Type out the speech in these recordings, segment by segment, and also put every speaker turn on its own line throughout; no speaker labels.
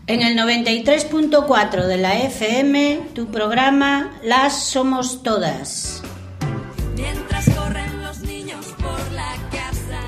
En el 93.4 de la FM, tu programa Las Somos Todas.
Mientras corren los niños por la casa,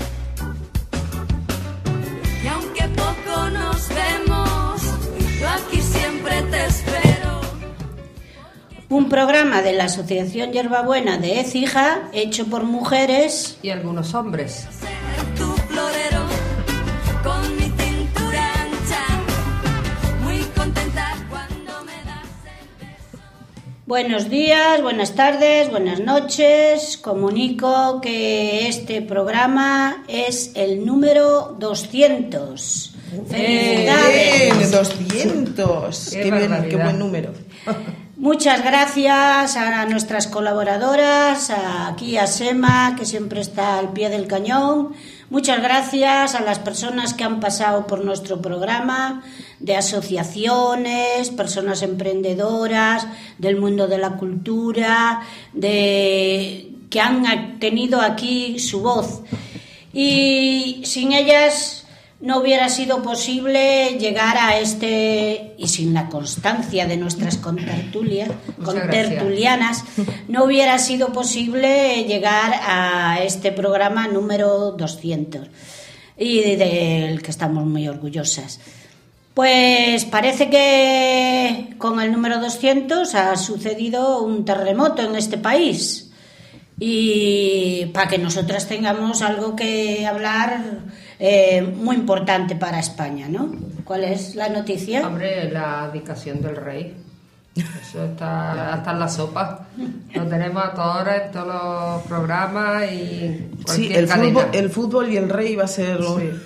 y aunque poco nos vemos, yo aquí siempre te espero.
Un programa de la Asociación Hierbabuena de Écija, hecho por mujeres
y algunos hombres.
Tu florero, con mi cintura ancha, muy contenta cuando me das el beso.
Buenos días, buenas tardes, buenas noches. Comunico que este programa es el número 200. ¡Felicidades!
200. Qué buen número.
Muchas gracias a nuestras colaboradoras, aquí a Sema, que siempre está al pie del cañón. Muchas gracias a las personas que han pasado por nuestro programa, de asociaciones, personas emprendedoras, del mundo de la cultura, que han tenido aquí su voz. Y sin ellas no hubiera sido posible llegar a y sin la constancia de nuestras contertulianas, no hubiera sido posible llegar a este programa número 200, y del que estamos muy orgullosas. Pues parece que con el número 200 ha sucedido un terremoto en este país, y para que nosotras tengamos algo que hablar muy importante para España, ¿no? ¿Cuál es la noticia?
Hombre, la abdicación del rey. Eso está hasta en la sopa. Lo tenemos a todas horas en todos los programas y cualquier cadena.
El fútbol y el rey va a ser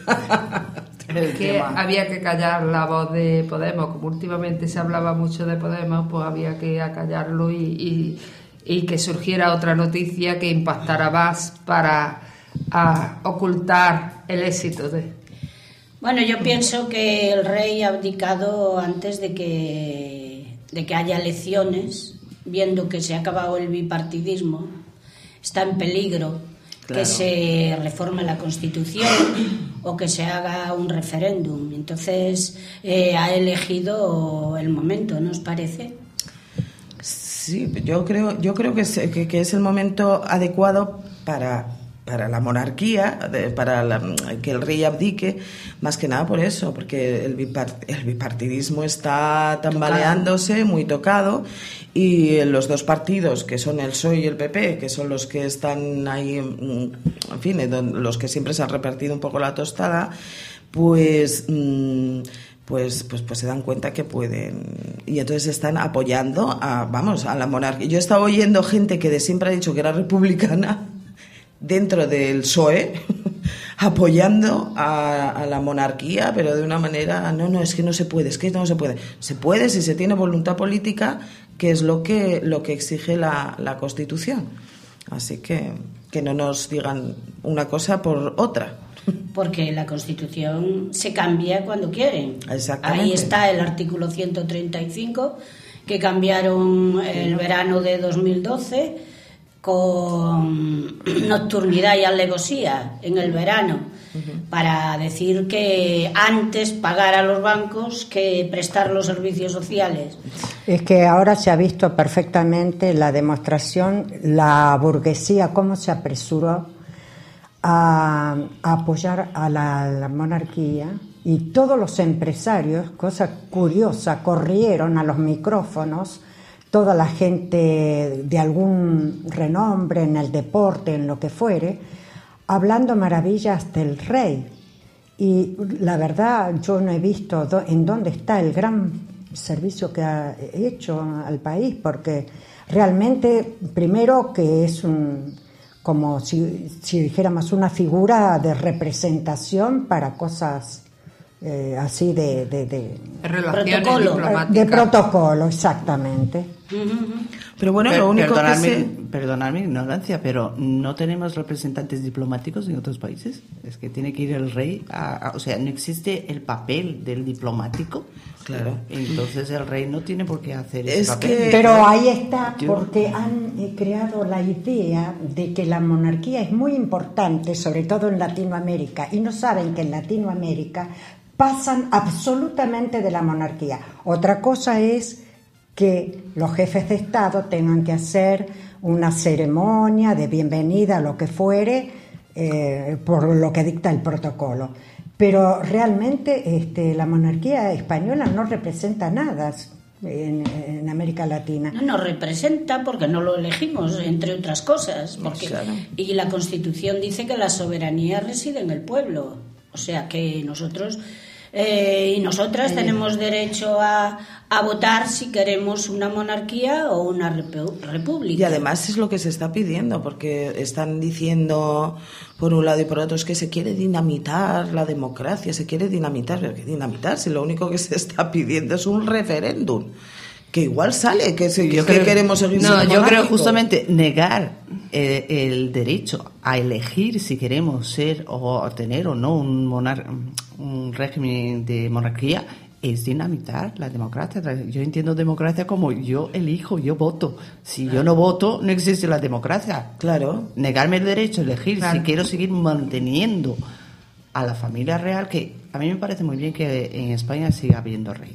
que había que callar la voz de Podemos. Como últimamente se hablaba mucho de Podemos, pues había que acallarlo y que surgiera otra noticia que impactara más para ocultar el éxito de...
Bueno, yo pienso que el rey ha abdicado antes de que haya elecciones, viendo que se ha acabado el bipartidismo, está en peligro. Claro. Que se reforme la Constitución o que se haga un referéndum. Entonces ha elegido el momento, ¿no os parece?
Sí, yo creo que es el momento adecuado para la monarquía, para que el rey abdique, más que nada por eso, porque el bipartidismo está tambaleándose, muy tocado, y los dos partidos, que son el PSOE y el PP, que son los que están ahí, en fin, los que siempre se han repartido un poco la tostada, pues se dan cuenta que pueden, y entonces están apoyando a la monarquía. Yo he estado oyendo gente que de siempre ha dicho que era republicana dentro del PSOE, apoyando a la monarquía, pero de una manera, es que no se puede. Se puede si se tiene voluntad política, que es lo que exige la Constitución. Así que no nos digan una cosa por otra.
Porque la Constitución se cambia cuando quieren.
Exactamente.
Ahí está el artículo 135, que cambiaron el verano de 2012 con nocturnidad y alevosía en el verano, para decir que antes pagar a los bancos que prestar los servicios sociales.
Es que ahora se ha visto perfectamente la demostración, la burguesía, cómo se apresuró a apoyar a la monarquía, y todos los empresarios, cosa curiosa, corrieron a los micrófonos, toda la gente de algún renombre en el deporte, en lo que fuere, hablando maravillas del rey. Y la verdad, yo no he visto en dónde está el gran servicio que ha hecho al país, porque realmente, primero, que es como si dijéramos una figura de representación para cosas así de
relaciones
protocolo.
diplomáticas.
De protocolo, exactamente.
Pero bueno, lo único
Perdonadme mi ignorancia, pero ¿no tenemos representantes diplomáticos en otros países? Es que tiene que ir el rey o sea, no existe el papel del diplomático.
Claro.
Entonces el rey no tiene por qué hacer ese papel.
Pero ahí está, porque han creado la idea de que la monarquía es muy importante, sobre todo en Latinoamérica, y no saben que en Latinoamérica pasan absolutamente de la monarquía. Otra cosa es que los jefes de Estado tengan que hacer una ceremonia de bienvenida, lo que fuere, por lo que dicta el protocolo. Pero realmente la monarquía española no representa nada en América Latina.
No nos representa porque no lo elegimos, entre otras cosas. Porque,
claro.
Y la Constitución dice que la soberanía reside en el pueblo. O sea que nosotros y nosotras tenemos derecho a votar si queremos una monarquía o una república.
Y además es lo que se está pidiendo, porque están diciendo por un lado y por otro es que se quiere dinamitar la democracia, se quiere dinamitar, pero ¿qué dinamitar? Si lo único que se está pidiendo es un referéndum, que igual sale, que queremos seguir siendo
yo creo
monárquicos.
justamente negar el derecho a elegir si queremos ser o tener o no un régimen de monarquía es dinamitar la democracia. Yo entiendo democracia como yo elijo, yo voto. Si yo no voto, no existe la democracia.
Claro.
Negarme el derecho a elegir
Claro.
si quiero seguir manteniendo a la familia real, que a mí me parece muy bien que en España siga habiendo rey.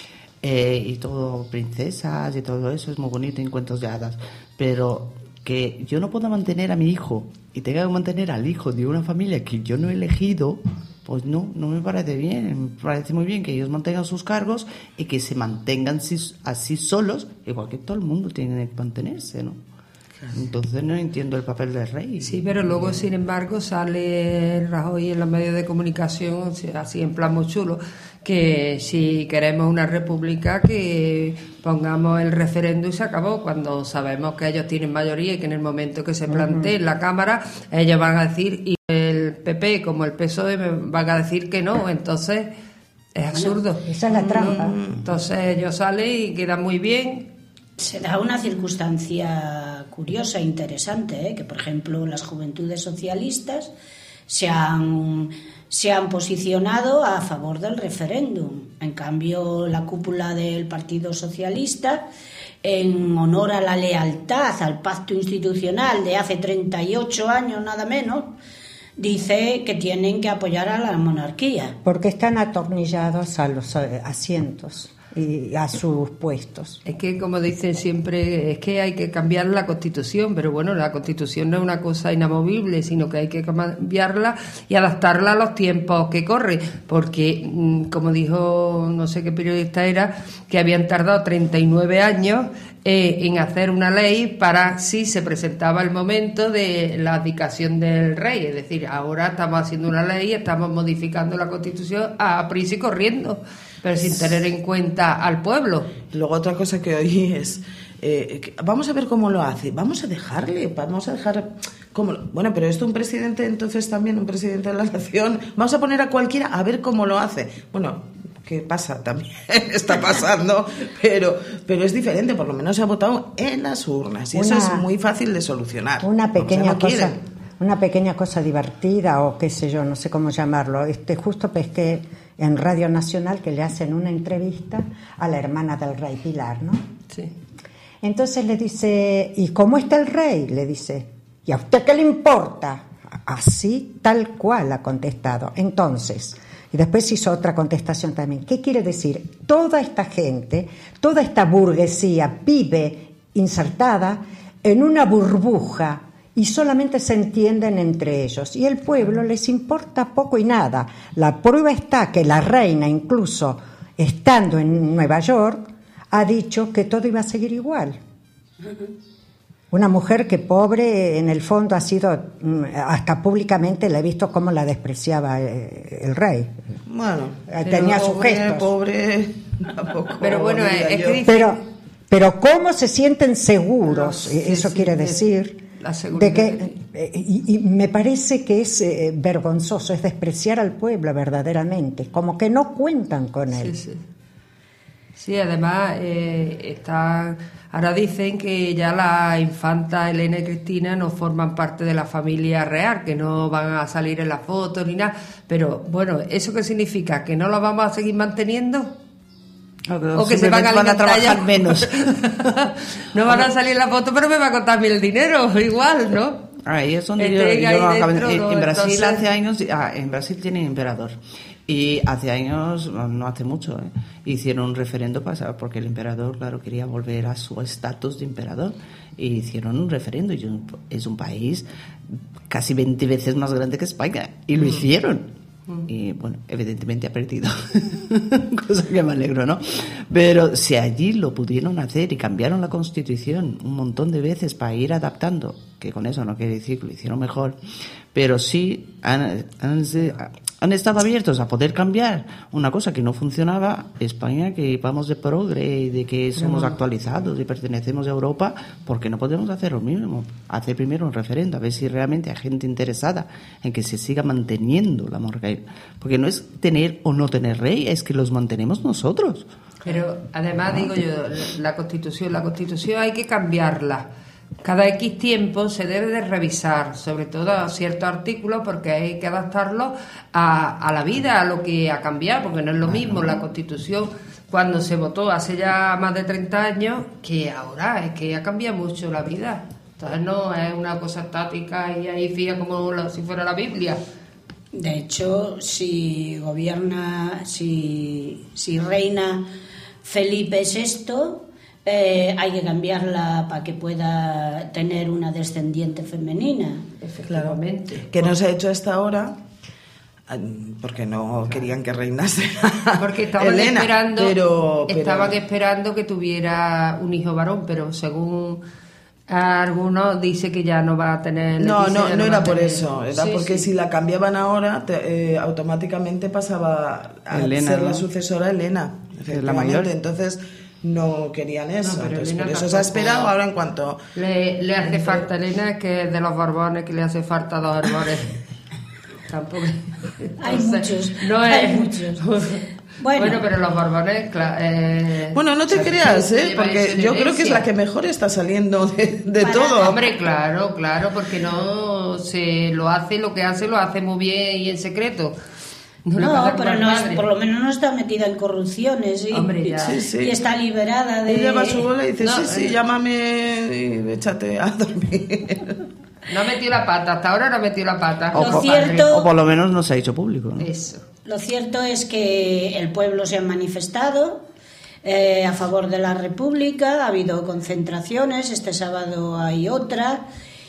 Y todo, princesas y todo eso es muy bonito en cuentos de hadas, pero que yo no pueda mantener a mi hijo y tenga que mantener al hijo de una familia que yo no he elegido, pues no me parece bien. Me parece muy bien que ellos mantengan sus cargos y que se mantengan así solos, igual que todo el mundo tiene que mantenerse, ¿no? Entonces no entiendo el papel del rey.
Sí, pero luego, sin embargo, sale Rajoy en los medios de comunicación, o sea, así en plan muy chulo, que si queremos una república, que pongamos el referéndum y se acabó, cuando sabemos que ellos tienen mayoría y que en el momento que se plantee en la Cámara, ellos van a decir, y el PP como el PSOE van a decir que no, entonces es absurdo.
Esa es la trampa.
Entonces ellos salen y quedan muy bien.
Se da una circunstancia curiosa e interesante, que por ejemplo las juventudes socialistas se han posicionado a favor del referéndum. En cambio, la cúpula del Partido Socialista, en honor a la lealtad al pacto institucional de hace 38 años nada menos, dice que tienen que apoyar a la monarquía.
Porque están atornillados a los asientos y a sus puestos.
Es que, como dicen siempre, es que hay que cambiar la Constitución, pero bueno, la Constitución no es una cosa inamovible, sino que hay que cambiarla y adaptarla a los tiempos que corren, porque, como dijo no sé qué periodista era, que habían tardado 39 años en hacer una ley para si se presentaba el momento de la abdicación del rey. Es decir, ahora estamos haciendo una ley, estamos modificando la Constitución a prisa y corriendo, pero sin tener en cuenta al pueblo.
Luego otra cosa que oí es, vamos a ver cómo lo hace, vamos a dejar cómo bueno, pero esto un presidente, entonces también un presidente de la nación, vamos a poner a cualquiera a ver cómo lo hace. Bueno, ¿qué pasa? También está pasando, pero es diferente, por lo menos se ha votado en las urnas y eso es muy fácil de solucionar.
Una pequeña
O sea,
una pequeña cosa divertida, o qué sé yo, no sé cómo llamarlo. Justo pesqué en Radio Nacional que le hacen una entrevista a la hermana del rey, Pilar, ¿no?
Sí.
Entonces le dice, ¿y cómo está el rey? Le dice, ¿y a usted qué le importa? Así, tal cual ha contestado. Entonces, y después hizo otra contestación también. ¿Qué quiere decir? Toda esta gente, toda esta burguesía vive insertada en una burbuja y solamente se entienden entre ellos. Y el pueblo les importa poco y nada. La prueba está que la reina, incluso estando en Nueva York, ha dicho que todo iba a seguir igual. Una mujer que pobre, en el fondo, ha sido, hasta públicamente la he visto cómo la despreciaba el rey.
Bueno,
tenía sus gestos.
Pobre, tampoco.
Pero bueno, es que
dice, pero cómo se sienten seguros, eso
sí,
quiere decir
la seguridad
de que y me parece que es vergonzoso, es despreciar al pueblo verdaderamente, como que no cuentan con él.
Sí, sí. Sí, además ahora dicen que ya la infanta Elena y Cristina no forman parte de la familia real, que no van a salir en las fotos ni nada. Pero bueno, ¿eso qué significa? ¿Que no la vamos a seguir manteniendo? O que se van a
trabajar
ya.
menos.
No van a salir en la foto, pero me va a costar a mí el dinero, igual, ¿no?
Ahí es donde en Brasil
entonces...
hace años, en Brasil tienen emperador. Y hace años, no hace mucho, hicieron un referendo porque el emperador, claro, quería volver a su estatus de emperador. Y hicieron un referendo. Y es un país casi 20 veces más grande que España. Y lo hicieron. Y bueno, evidentemente ha perdido. Cosa que me alegro, ¿no? Pero si allí lo pudieron hacer y cambiaron la Constitución un montón de veces para ir adaptando, que con eso no quiere decir que lo hicieron mejor, pero sí han estado abiertos a poder cambiar una cosa que no funcionaba. España, que vamos de progre y de que somos actualizados y pertenecemos a Europa, porque no podemos hacer lo mismo. Hacer primero un referendo, a ver si realmente hay gente interesada en que se siga manteniendo la monarquía. Porque no es tener o no tener rey, es que los mantenemos nosotros.
Pero además, digo yo, la Constitución hay que cambiarla. Cada X tiempo se debe de revisar, sobre todo ciertos artículos, porque hay que adaptarlos a la vida, a lo que ha cambiado, porque no es lo mismo la Constitución cuando se votó hace ya más de 30 años que ahora, es que ha cambiado mucho la vida. Entonces no es una cosa estática y ahí fija como si fuera la Biblia.
De hecho, si reina Felipe VI, hay que cambiarla para que pueda tener una descendiente femenina.
Efectivamente.
Claro, que no se ha hecho hasta ahora porque no querían que reinase
porque estaban
Elena,
estaban esperando que tuviera un hijo varón, pero según algunos dice que ya no va a tener.
No era por eso, era porque si la cambiaban ahora automáticamente pasaba a
Elena,
ser la
¿no?
sucesora Elena,
la mayor.
Entonces no querían eso,
pero
entonces
Elena
por eso
tampoco.
se ha esperado. Ahora en cuanto
le hace falta Elena, que es de los Borbones, que le hace falta 2 hermanos. Tampoco.
Hay
Entonces,
muchos,
no
hay
es
muchos.
Bueno, pero los Borbones,
bueno, no te creas, porque yo creo que es la que mejor está saliendo de todo.
Hombre, claro, porque no se lo hace, lo que hace lo hace muy bien y en secreto.
No, pero no es, por lo menos no está metida en corrupciones y está liberada de...
Ella va a su bola y dice, sí, llámame y échate a dormir.
No ha metido la pata, hasta ahora no ha metido la pata.
O por lo menos no se ha hecho público, ¿no?
Eso.
Lo cierto es que el pueblo se ha manifestado a favor de la República, ha habido concentraciones, este sábado hay otra,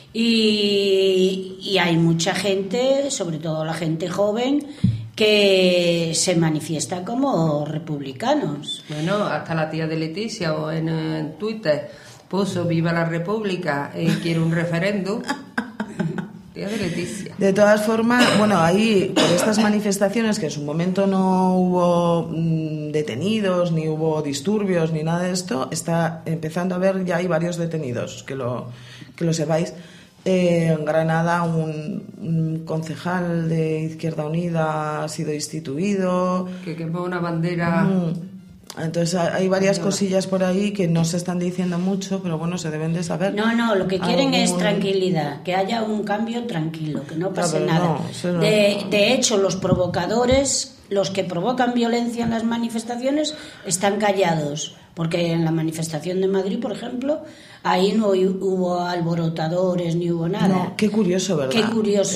y hay mucha gente, sobre todo la gente joven, que se manifiesta como republicanos.
Bueno, hasta la tía de Leticia o en Twitter puso "Viva la República", quiere un referéndum. Tía de Leticia.
De todas formas, bueno, ahí por estas manifestaciones, que en su momento no hubo detenidos, ni hubo disturbios, ni nada de esto, está empezando a haber, ya hay varios detenidos, que lo sepáis. En Granada un concejal de Izquierda Unida ha sido instituido.
Que quemó una bandera.
Entonces hay varias cosillas por ahí que no se están diciendo mucho, pero bueno, se deben de saber.
No, lo que quieren es tranquilidad, que haya un cambio tranquilo, que no pase nada. De hecho, los provocadores, los que provocan violencia en las manifestaciones, están callados. Porque en la manifestación de Madrid, por ejemplo, ahí no hubo alborotadores ni hubo nada.
No, qué curioso, ¿verdad?
Qué curioso.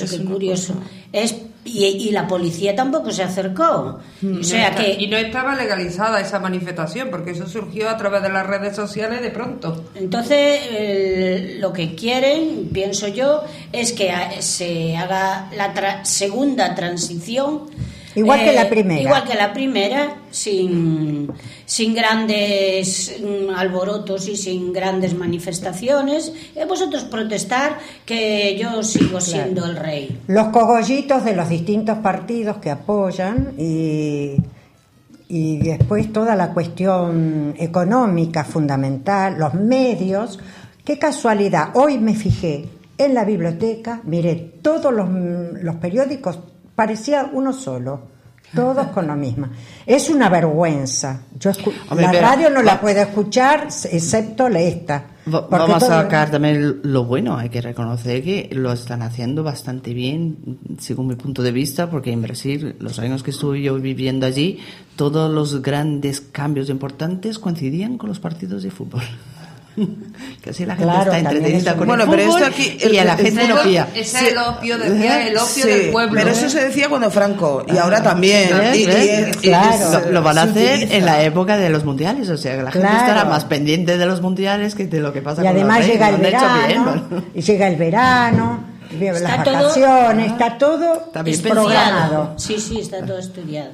Y la policía tampoco se acercó. O sea
y no estaba legalizada esa manifestación, porque eso surgió a través de las redes sociales de pronto.
Entonces, lo que quieren, pienso yo, es que se haga la segunda transición.
Igual que la primera.
Igual que la primera, sin grandes alborotos y sin grandes manifestaciones. Vosotros protestar, que yo sigo siendo el rey.
Los cogollitos de los distintos partidos que apoyan y después toda la cuestión económica fundamental, los medios. Qué casualidad, hoy me fijé en la biblioteca, miré todos los periódicos, parecía uno solo, todos con lo mismo. Es una vergüenza.
Hombre,
la
pero
radio no la puedo escuchar, excepto esta.
Vamos a sacar también lo bueno. Hay que reconocer que lo están haciendo bastante bien, según mi punto de vista, porque en Brasil, los años que estuve yo viviendo allí, todos los grandes cambios importantes coincidían con los partidos de fútbol. Que así la gente
Claro,
está entretenida con el
pero
fútbol
esto aquí,
y a la gente no pilla.
Ese es el opio, decía, el opio del pueblo.
Pero eso se decía cuando Franco, y ahora también.
Claro.
Lo van a
se
hacer
utiliza.
en la época de los mundiales, o sea, que la gente
Claro.
estará más pendiente de los mundiales que de lo que pasa
Y
con
además
los reyes.
llega el
Lo han hecho bien,
verano,
¿no?
y llega el verano, las
Está todo-
vacaciones, está todo
Está bien
programado.
Sí, está todo estudiado.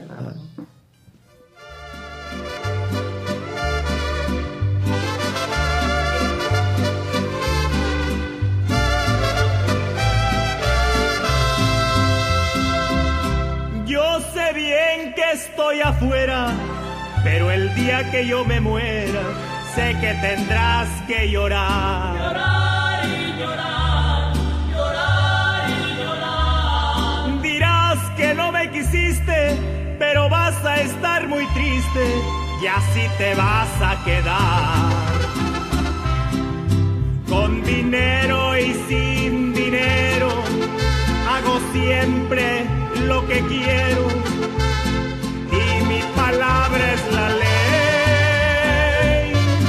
Yo sé bien que estoy afuera, pero el día que yo me muera, sé que tendrás que llorar. Llorar y llorar, llorar y llorar. Dirás que no me quisiste, pero vas a estar muy triste y así te vas a quedar. Con dinero y sin dinero, hago siempre lo que quiero y mi palabra es la ley.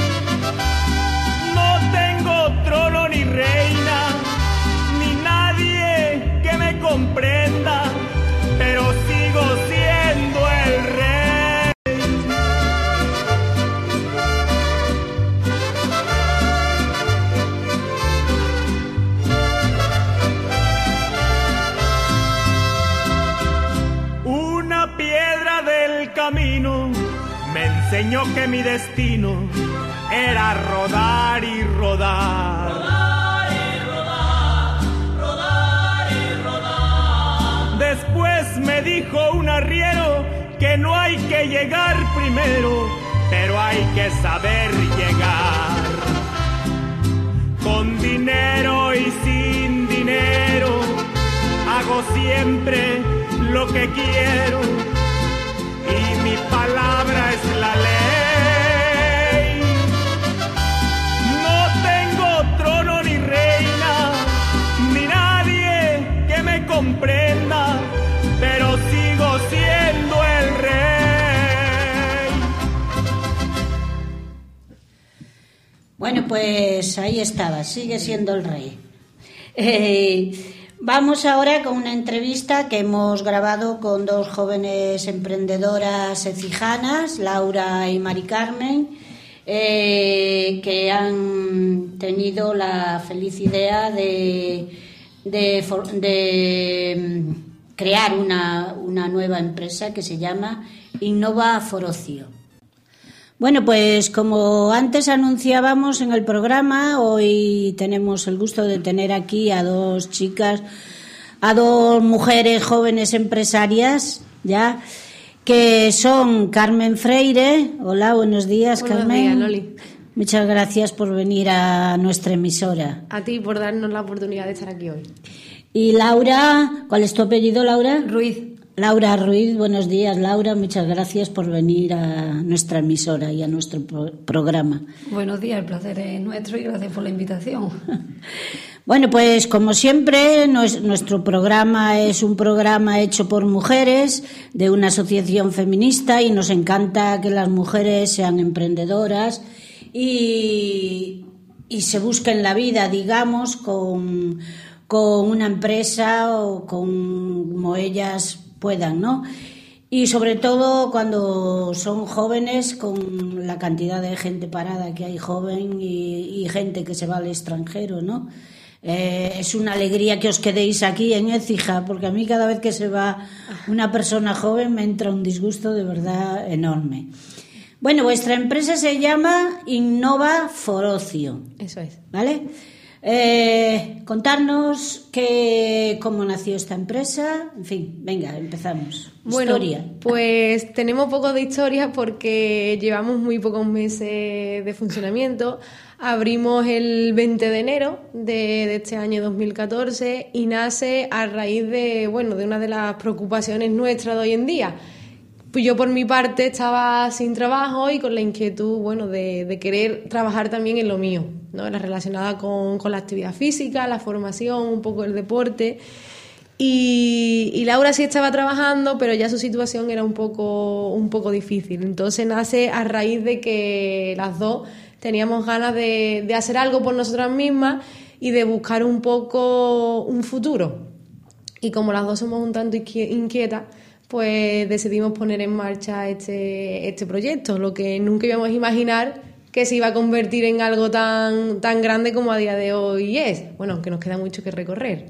No tengo trono ni reina, ni nadie que me comprenda, pero sigo siendo el rey. Una piedra del camino me enseñó que mi destino era rodar y rodar. Rodar y rodar, rodar y rodar. Después me dijo un arriero que no hay que llegar primero, pero hay que saber llegar. Con dinero y sin dinero, hago siempre lo que quiero y mi palabra es la ley. No tengo trono ni reina, ni nadie que me comprenda, pero sigo siendo el rey.
Bueno, pues ahí estaba, sigue siendo el rey. Vamos ahora con una entrevista que hemos grabado con dos jóvenes emprendedoras ecijanas, Laura y Mari Carmen, que han tenido la feliz idea de crear una nueva empresa que se llama Innova Forocio. Bueno, pues como antes anunciábamos en el programa, hoy tenemos el gusto de tener aquí a dos chicas, a dos mujeres jóvenes empresarias, ya, que son Carmen Freire. Hola, buenos días,
Buenos
Carmen.
días, Loli.
Muchas gracias por venir a nuestra emisora.
A ti por darnos la oportunidad de estar aquí hoy.
Y Laura, ¿cuál es tu apellido, Laura?
Ruiz.
Laura Ruiz, buenos días, Laura. Muchas gracias por venir a nuestra emisora y a nuestro programa.
Buenos días, el placer es nuestro y gracias por la invitación.
Bueno, pues como siempre, nuestro programa es un programa hecho por mujeres de una asociación feminista y nos encanta que las mujeres sean emprendedoras y se busquen la vida, digamos, con una empresa o como ellas puedan, ¿no? Y sobre todo cuando son jóvenes, con la cantidad de gente parada que hay joven y gente que se va al extranjero, ¿no? Es una alegría que os quedéis aquí en Écija, porque a mí cada vez que se va una persona joven me entra un disgusto de verdad enorme. Bueno, vuestra empresa se llama Innova Forocio.
Eso es.
¿Vale? Contarnos cómo nació esta empresa. En fin, venga, empezamos.
Bueno,
Historia.
pues tenemos poco de historia porque llevamos muy pocos meses de funcionamiento. Abrimos el 20 de enero de este año 2014 y nace a raíz de una de las preocupaciones nuestras de hoy en día. Pues yo por mi parte estaba sin trabajo y con la inquietud de querer trabajar también en lo mío, ¿no? La relacionada con la actividad física, la formación, un poco el deporte. Y Laura sí estaba trabajando, pero ya su situación era un poco difícil. Entonces nace a raíz de que las dos teníamos ganas de hacer algo por nosotras mismas y de buscar un poco un futuro. Y como las dos somos un tanto inquietas, pues decidimos poner en marcha este proyecto, lo que nunca íbamos a imaginar que se iba a convertir en algo tan grande como a día de hoy es. Bueno, aunque nos queda mucho que recorrer.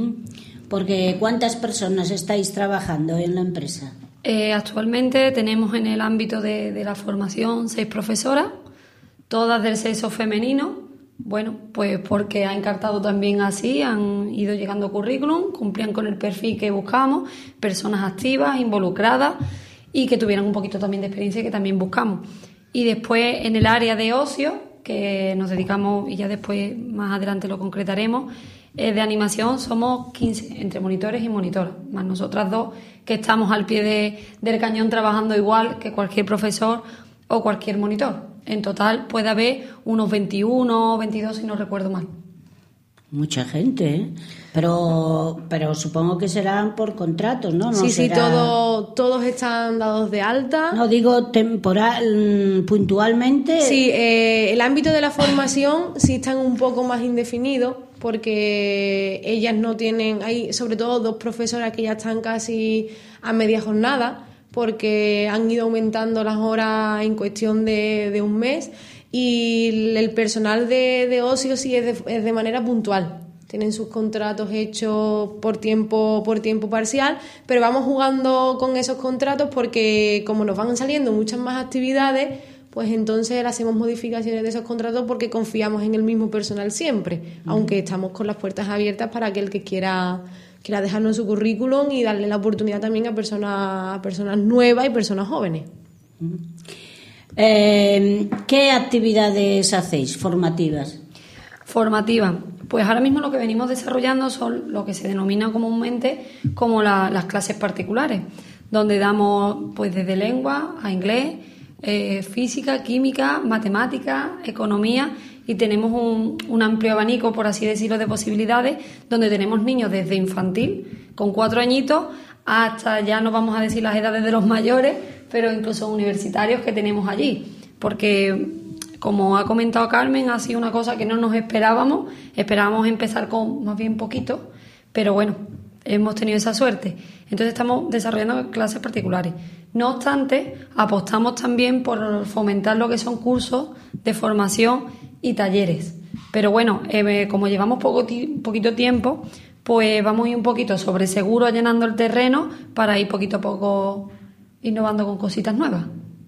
Porque ¿cuántas personas estáis trabajando en la empresa?
Actualmente tenemos en el ámbito de la formación 6 profesoras, todas del sexo femenino. Bueno, pues porque ha encartado también así, han ido llegando currículum, cumplían con el perfil que buscamos, personas activas, involucradas y que tuvieran un poquito también de experiencia que también buscamos. Y después en el área de ocio, que nos dedicamos, y ya después más adelante lo concretaremos, de animación somos 15, entre monitores y monitoras, más nosotras dos que estamos al pie del cañón trabajando igual que cualquier profesor o cualquier monitor. En total puede haber unos 21 o 22 si no recuerdo mal.
Mucha gente, ¿eh? Pero supongo que serán por contratos, ¿no?
Sí, todos están dados de alta.
No digo temporal, puntualmente.
Sí, el ámbito de la formación sí están un poco más indefinidos porque ellas no tienen, hay sobre todo 2 profesoras que ya están casi a media jornada, porque han ido aumentando las horas en cuestión de un mes, y el personal de ocio sí es de manera puntual. Tienen sus contratos hechos por tiempo parcial, pero vamos jugando con esos contratos porque como nos van saliendo muchas más actividades, pues entonces hacemos modificaciones de esos contratos porque confiamos en el mismo personal siempre, aunque estamos con las puertas abiertas para aquel que quiera dejarnos su currículum y darle la oportunidad también a personas nuevas y personas jóvenes.
¿Qué actividades hacéis formativas?
Formativas. Pues ahora mismo lo que venimos desarrollando son lo que se denomina comúnmente como las clases particulares, donde damos pues desde lengua a inglés, física, química, matemáticas, economía, y tenemos un amplio abanico, por así decirlo, de posibilidades, donde tenemos niños desde infantil, con 4 añitos, hasta ya no vamos a decir las edades de los mayores, pero incluso universitarios que tenemos allí, porque como ha comentado Carmen, ha sido una cosa que no nos esperábamos empezar con más bien poquito, pero bueno, hemos tenido esa suerte. Entonces estamos desarrollando clases particulares. No obstante, apostamos también por fomentar lo que son cursos de formación y talleres. Pero bueno, como llevamos poquito tiempo, pues vamos a ir un poquito sobre seguro llenando el terreno para ir poquito a poco innovando con cositas nuevas.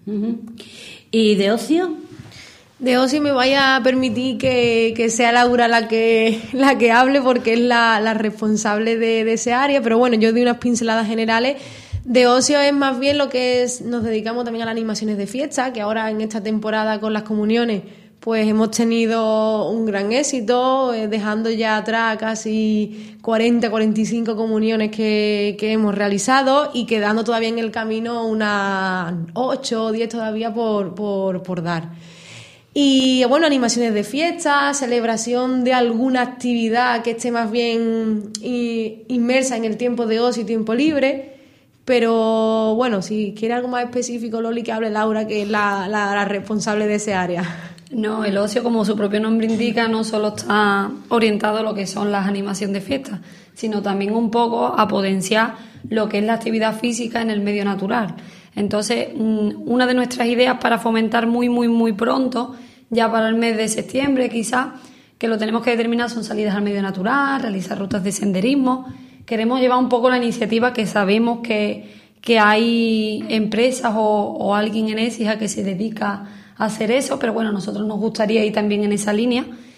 ¿Y de ocio?
De ocio me vaya a permitir que sea Laura la que hable, porque es la responsable de ese área, pero bueno, yo doy unas pinceladas generales. De ocio es más bien lo que nos dedicamos también a las animaciones de fiesta, que ahora en esta temporada con las comuniones pues hemos tenido un gran éxito, dejando ya atrás casi 40-45 comuniones que hemos realizado y quedando todavía en el camino unas 8 o 10 todavía por dar. Y bueno, animaciones de fiesta, celebración de alguna actividad que esté más bien inmersa en el tiempo de ocio y tiempo libre. Pero bueno, si quiere algo más específico, Loli, que hable Laura, que es la responsable de ese área.
No, el ocio, como su propio nombre indica, no solo está orientado a lo que son las animaciones de fiesta, sino también un poco a potenciar lo que es la actividad física en el medio natural. Entonces, una de nuestras ideas para fomentar muy, muy, muy pronto, ya para el mes de septiembre quizás, que lo tenemos que determinar, son salidas al medio natural, realizar rutas de senderismo. Queremos llevar un poco la iniciativa, que sabemos que hay empresas o alguien en ESIJA que se dedica a hacer eso, pero bueno, nosotros nos gustaría ir también en esa línea.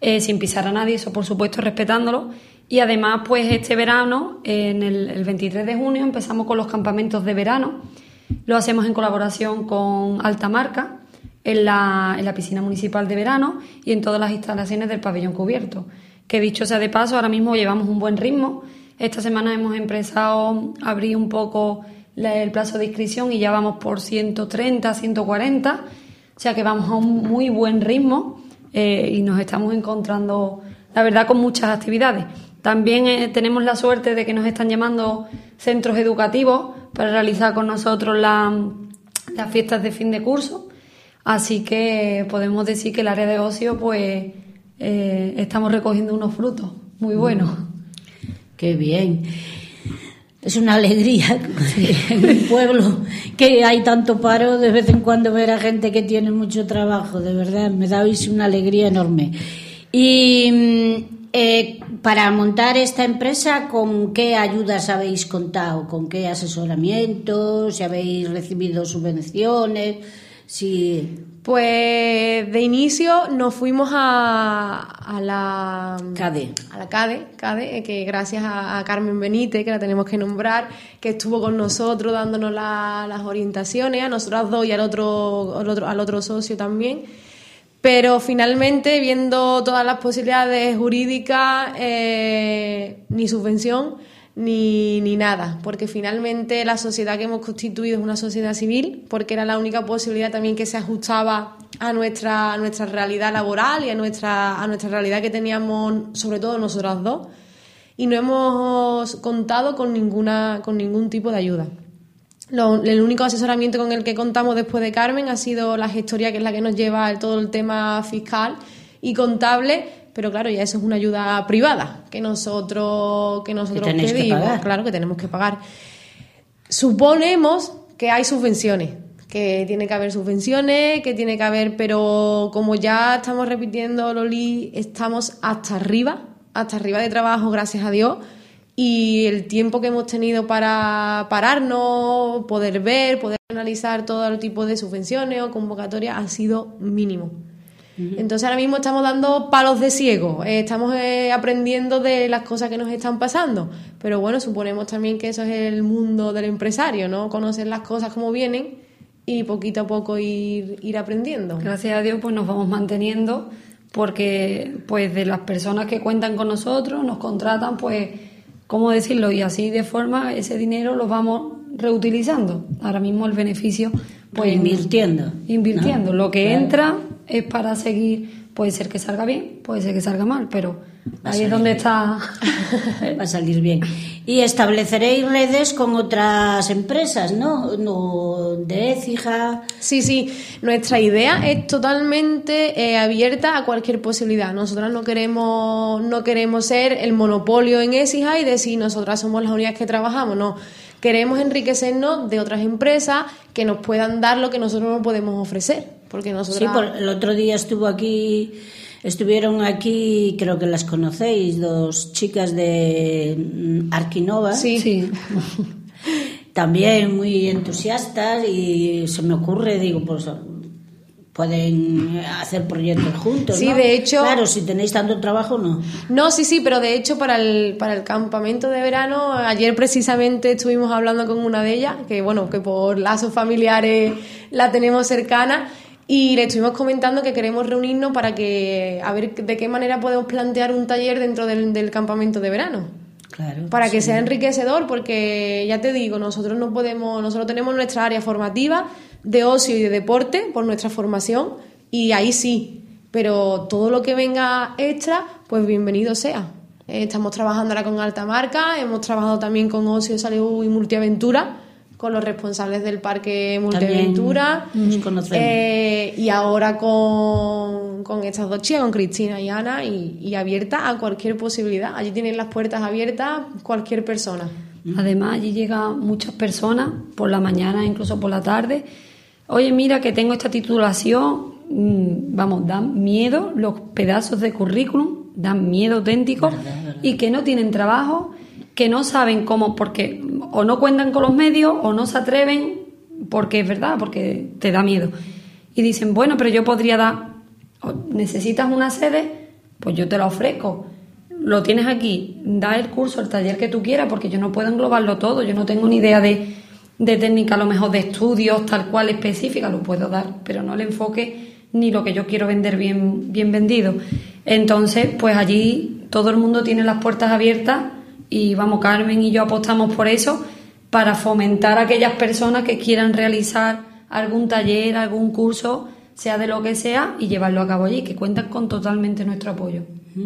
sin pisar a nadie, eso por supuesto respetándolo. Y además, pues este verano, en el 23 de junio, empezamos con los campamentos de verano. Lo hacemos en colaboración con Altamarca, en la piscina municipal de verano y en todas las instalaciones del pabellón cubierto. Que dicho sea de paso, ahora mismo llevamos un buen ritmo. Esta semana hemos empezado a abrir un poco el plazo de inscripción y ya vamos por 130, 140, o sea que vamos a un muy buen ritmo y nos estamos encontrando, la verdad, con muchas actividades. También tenemos la suerte de que nos están llamando centros educativos para realizar con nosotros las fiestas de fin de curso, así que podemos decir que el área de ocio pues estamos recogiendo unos frutos muy buenos.
Qué bien. Es una alegría en un pueblo que hay tanto paro, de vez en cuando ver a gente que tiene mucho trabajo, de verdad, me dais una alegría enorme. Y para montar esta empresa, ¿con qué ayudas habéis contado? ¿Con qué asesoramientos? ¿Si habéis recibido subvenciones? Si...
Pues de inicio nos fuimos a la CADE, que gracias a Carmen Benítez, que la tenemos que nombrar, que estuvo con nosotros dándonos las orientaciones, a nosotras dos y al otro socio también. Pero finalmente, viendo todas las posibilidades jurídicas, ni subvención ni nada, porque finalmente la sociedad que hemos constituido es una sociedad civil, porque era la única posibilidad también que se ajustaba a nuestra realidad laboral y a nuestra realidad que teníamos, sobre todo nosotras dos, y no hemos contado con ningún tipo de ayuda. El único asesoramiento con el que contamos después de Carmen ha sido la gestoría, que es la que nos lleva todo el tema fiscal y contable. Pero claro, ya eso es una ayuda privada que nosotros pedimos,
que pagar.
Claro, que tenemos que pagar. Suponemos que hay subvenciones, que tiene que haber subvenciones, pero como ya estamos repitiendo, Loli, estamos hasta arriba de trabajo, gracias a Dios, y el tiempo que hemos tenido para pararnos, poder analizar todo el tipo de subvenciones o convocatorias ha sido mínimo. Entonces ahora mismo estamos dando palos de ciego, estamos aprendiendo de las cosas que nos están pasando, pero bueno, suponemos también que eso es el mundo del empresario, ¿no? Conocer las cosas como vienen y poquito a poco ir aprendiendo.
Gracias a Dios pues nos vamos manteniendo, porque pues de las personas que cuentan con nosotros, nos contratan, pues, ¿cómo decirlo? Y así de forma ese dinero lo vamos reutilizando. Ahora mismo el beneficio pues
invirtiendo,
¿no? Lo que entra es para seguir, puede ser que salga bien, puede ser que salga mal, pero ahí es donde está.
Va a salir bien. Y estableceréis redes con otras empresas, ¿no? De Écija.
Sí, nuestra idea es totalmente abierta a cualquier posibilidad. Nosotras no queremos ser el monopolio en Écija y decir nosotras somos las únicas que trabajamos, no. Queremos enriquecernos de otras empresas que nos puedan dar lo que nosotros no podemos ofrecer. Porque nosotras...
Sí, el otro día estuvieron aquí, creo que las conocéis, 2 chicas de Arquinova.
Sí.
También muy entusiastas, y se me ocurre, digo, pues pueden hacer proyectos juntos,
sí,
¿no?
De hecho...
Claro, si tenéis tanto trabajo, no.
No, sí, pero de hecho para el campamento de verano, ayer precisamente estuvimos hablando con una de ellas, que bueno, que por lazos familiares la tenemos cercana, y le estuvimos comentando que queremos reunirnos para a ver de qué manera podemos plantear un taller dentro del campamento de verano.
Claro,
para que sea enriquecedor, porque ya te digo, nosotros tenemos nuestra área formativa de ocio y de deporte por nuestra formación, y ahí sí, pero todo lo que venga extra, pues bienvenido sea. Estamos trabajando ahora con Altamarca, hemos trabajado también con Ocio, Salud y Multiaventura, con los responsables del parque Multiaventura, y ahora con estas 2 chicas, con Cristina y Ana, y abierta a cualquier posibilidad. Allí tienen las puertas abiertas cualquier persona.
Además, allí llegan muchas personas por la mañana, incluso por la tarde. Oye, mira que tengo esta titulación, dan miedo los pedazos de currículum, dan miedo auténtico, verdad. Y que no tienen trabajo, que no saben cómo, porque o no cuentan con los medios o no se atreven, porque es verdad, porque te da miedo. Y dicen, bueno, pero yo podría necesitas una sede, pues yo te la ofrezco. Lo tienes aquí, da el curso, el taller que tú quieras, porque yo no puedo englobarlo todo, yo no tengo ni idea de técnica, a lo mejor de estudios tal cual específica, lo puedo dar, pero no el enfoque ni lo que yo quiero vender bien vendido. Entonces, pues allí todo el mundo tiene las puertas abiertas y vamos, Carmen y yo apostamos por eso, para fomentar a aquellas personas que quieran realizar algún taller, algún curso, sea de lo que sea, y llevarlo a cabo allí, que cuentan con totalmente nuestro apoyo.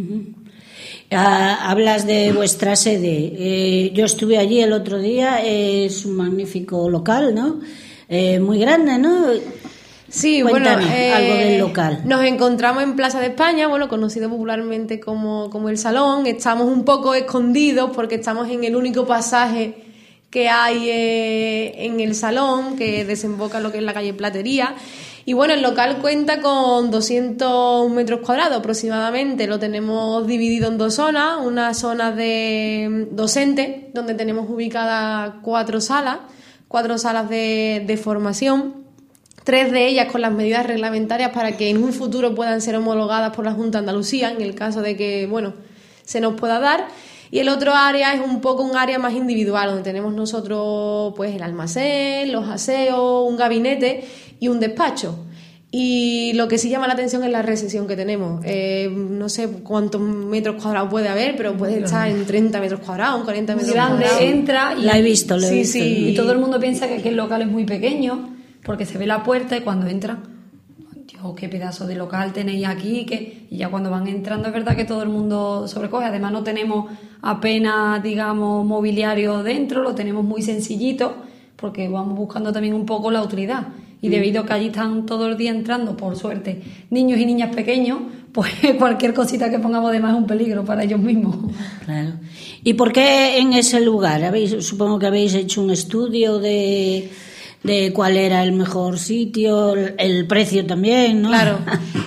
Hablas de vuestra sede. Yo estuve allí el otro día, es un magnífico local, ¿no? Muy grande, ¿no?
Sí,
Cuéntame
bueno,
algo del local.
Nos encontramos en Plaza de España, bueno, conocido popularmente como el Salón. Estamos un poco escondidos porque estamos en el único pasaje que hay en el Salón, que desemboca en lo que es la calle Platería. Y bueno, el local cuenta con 200 metros cuadrados aproximadamente. Lo tenemos dividido en dos zonas. Una zona de docente, donde tenemos ubicadas 4 salas de formación. 3 de ellas con las medidas reglamentarias para que en un futuro puedan ser homologadas por la Junta de Andalucía, en el caso de que, bueno, se nos pueda dar. Y el otro área es un poco un área más individual, donde tenemos nosotros pues el almacén, los aseos, un gabinete y un despacho. Y lo que sí llama la atención es la recepción que tenemos. No sé cuántos metros cuadrados puede haber, pero puede estar en 30 metros cuadrados, en 40 metros
grande,
cuadrados.
entra y
La he visto, lo he visto.
Sí.
Y todo el mundo piensa que el local es muy pequeño, porque se ve la puerta y cuando entran, Dios, qué pedazo de local tenéis aquí, y ya cuando van entrando es verdad que todo el mundo sobrecoge. Además no tenemos apenas, digamos, mobiliario dentro, lo tenemos muy sencillito, porque vamos buscando también un poco la utilidad. Y debido a que allí están todo el día entrando, por suerte, niños y niñas pequeños, pues cualquier cosita que pongamos de más es un peligro para ellos mismos.
Claro. ¿Y por qué en ese lugar? Supongo que habéis hecho un estudio de cuál era el mejor sitio, el precio también, ¿no?
Claro.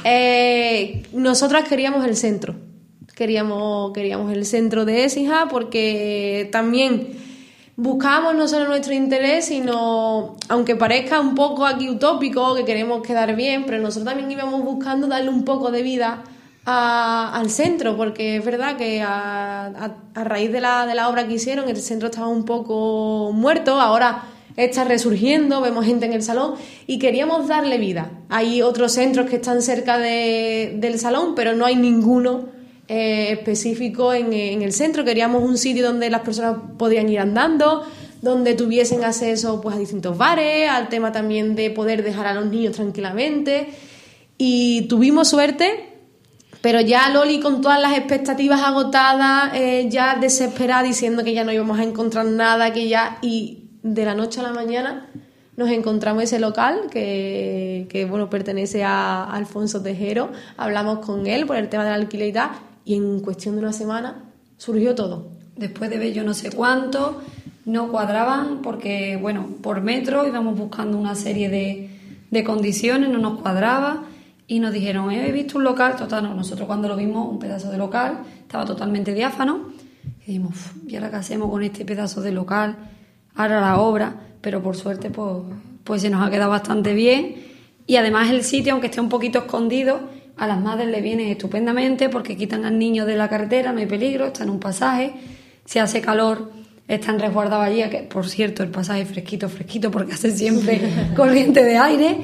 Nosotras queríamos el centro. Queríamos el centro de Écija porque también buscábamos no solo nuestro interés, sino, aunque parezca un poco aquí utópico, que queremos quedar bien, pero nosotros también íbamos buscando darle un poco de vida al centro, porque es verdad que a raíz de la obra que hicieron, el centro estaba un poco muerto, ahora está resurgiendo, vemos gente en el Salón y queríamos darle vida. Hay otros centros que están cerca del Salón, pero no hay ninguno específico en el centro. Queríamos un sitio donde las personas podían ir andando, donde tuviesen acceso pues a distintos bares, al tema también de poder dejar a los niños tranquilamente. Y tuvimos suerte, pero ya Loli, con todas las expectativas agotadas, ya desesperada, diciendo que ya no íbamos a encontrar nada, y de la noche a la mañana nos encontramos ese local que bueno, pertenece a Alfonso Tejero. Hablamos con él por el tema del alquiler y tal, y en cuestión de una semana surgió todo.
Después de ver yo no sé cuánto, no cuadraban porque, bueno, por metro íbamos buscando una serie de condiciones, no nos cuadraba y nos dijeron, he visto un local, total, no, nosotros cuando lo vimos, un pedazo de local, estaba totalmente diáfano, y dijimos, ¿y ahora qué hacemos con este pedazo de local? Ahora la obra, pero por suerte pues se nos ha quedado bastante bien, y además el sitio, aunque esté un poquito escondido, a las madres le viene estupendamente porque quitan al niño de la carretera, no hay peligro, está en un pasaje, si hace calor están resguardados allí, que por cierto el pasaje es fresquito porque hace siempre corriente de aire,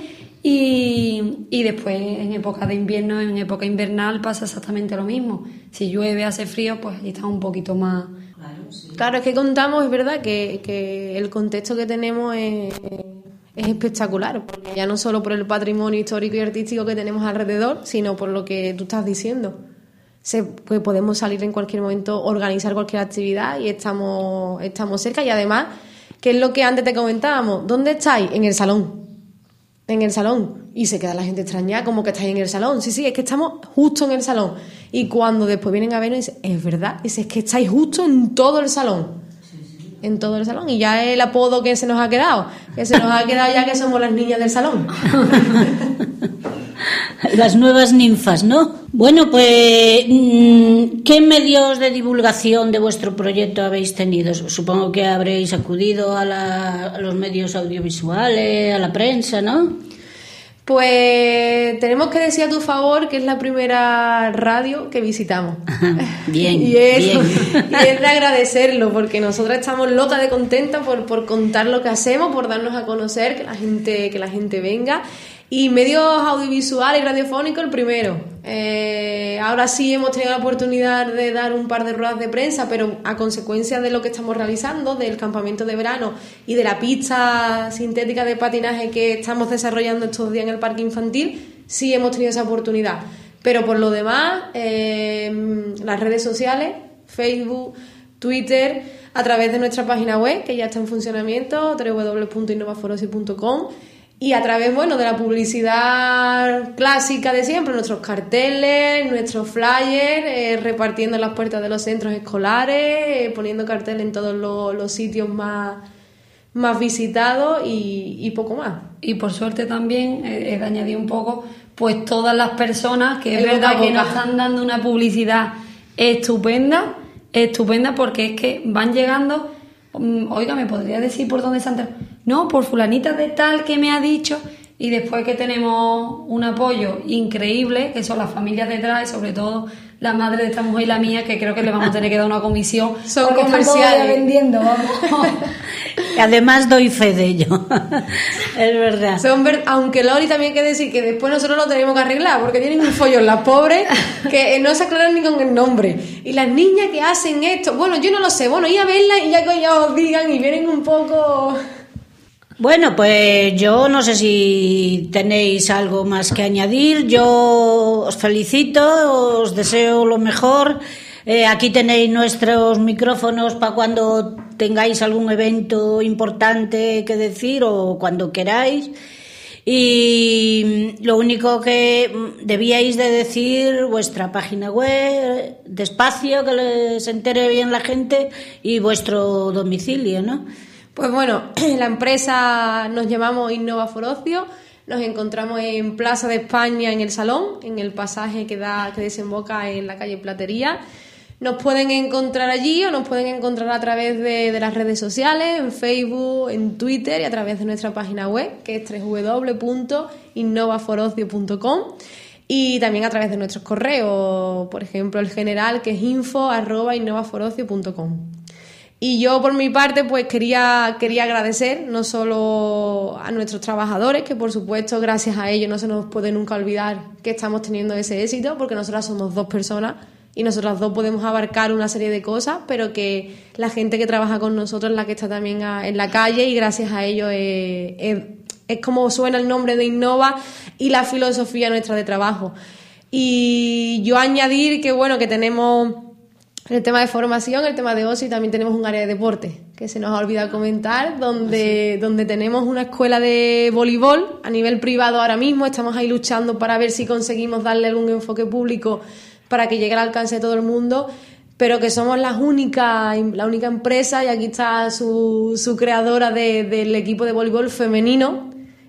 y después en época de invierno, en época invernal pasa exactamente lo mismo. Si llueve, hace frío, pues allí está un poquito más.
Claro, es que contamos, es verdad que el contexto que tenemos es espectacular, porque ya no solo por el patrimonio histórico y artístico que tenemos alrededor, sino por lo que tú estás diciendo. Pues podemos salir en cualquier momento, organizar cualquier actividad y estamos cerca. Y además, ¿qué es lo que antes te comentábamos? ¿Dónde estáis? En el Salón. En el Salón. Y se queda la gente extrañada, como que estáis en el Salón. Sí, es que estamos justo en el Salón. Y cuando después vienen a vernos, dicen, es verdad, es que estáis justo en todo el Salón. En todo el Salón. Y ya el apodo que se nos ha quedado. Que se nos ha quedado ya que somos las niñas del Salón.
Las nuevas ninfas, ¿no? Bueno, pues, ¿qué medios de divulgación de vuestro proyecto habéis tenido? Supongo que habréis acudido a los medios audiovisuales, a la prensa, ¿no?
Pues tenemos que decir a tu favor que es la primera radio que visitamos.
Bien,
y es
bien.
de agradecerlo, porque nosotras estamos locas de contentas por contar lo que hacemos, por darnos a conocer, que la gente venga. Y medios audiovisuales y radiofónicos el primero. Ahora sí hemos tenido la oportunidad de dar un par de ruedas de prensa, pero a consecuencia de lo que estamos realizando, del campamento de verano y de la pista sintética de patinaje que estamos desarrollando estos días en el parque infantil, sí hemos tenido esa oportunidad. Pero por lo demás, las redes sociales, Facebook, Twitter, a través de nuestra página web, que ya está en funcionamiento, www.innovaforosi.com, y a través, bueno, de la publicidad clásica de siempre, nuestros carteles, nuestros flyers, repartiendo en las puertas de los centros escolares, poniendo carteles en todos los sitios más visitados y poco más.
Y por suerte también, he de añadir un poco, pues todas las personas que es
El
verdad
boca a
que
boca.
nos están dando una publicidad estupenda, porque es que van llegando, oiga, ¿me podría decir por dónde se han enterado? No, por fulanita de tal que me ha dicho, y después que tenemos un apoyo increíble, que son las familias detrás y sobre todo la madre de esta mujer y la mía, que creo que le vamos a tener que dar una comisión.
Son
porque están
comerciales.
todavía vendiendo, vamos.
Y además doy fe de ello. Es verdad.
Aunque Lori también hay que decir que después nosotros lo tenemos que arreglar, porque tienen un follón las pobres que no se aclaran ni con el nombre. Y las niñas que hacen esto, bueno, yo no lo sé, bueno, ir a verlas y ya que ellas os digan y vienen un poco...
Bueno, pues yo no sé si tenéis algo más que añadir. Yo os felicito, os deseo lo mejor. Aquí tenéis nuestros micrófonos para cuando tengáis algún evento importante que decir o cuando queráis. Y lo único que debíais de decir, vuestra página web, despacio, que se entere bien la gente, y vuestro domicilio, ¿no?
Pues bueno, la empresa nos llamamos Innova Forocio, nos encontramos en Plaza de España, en el Salón, en el pasaje que desemboca en la calle Platería. Nos pueden encontrar allí o nos pueden encontrar a través de las redes sociales, en Facebook, en Twitter y a través de nuestra página web, que es www.innovaforocio.com, y también a través de nuestros correos, por ejemplo el general, que es info@innovaforocio.com. Y yo por mi parte pues quería agradecer no solo a nuestros trabajadores, que por supuesto gracias a ellos no se nos puede nunca olvidar que estamos teniendo ese éxito, porque nosotras somos 2 personas y nosotras 2 podemos abarcar una serie de cosas, pero que la gente que trabaja con nosotros es la que está también en la calle, y gracias a ellos es como suena el nombre de Innova y la filosofía nuestra de trabajo. Y yo añadir que bueno, que tenemos el tema de formación, el tema de ocio, y también tenemos un área de deporte, que se nos ha olvidado comentar, donde tenemos una escuela de voleibol a nivel privado ahora mismo. Estamos ahí luchando para ver si conseguimos darle algún enfoque público para que llegue al alcance de todo el mundo, pero que somos la única empresa, y aquí está su creadora del equipo de voleibol femenino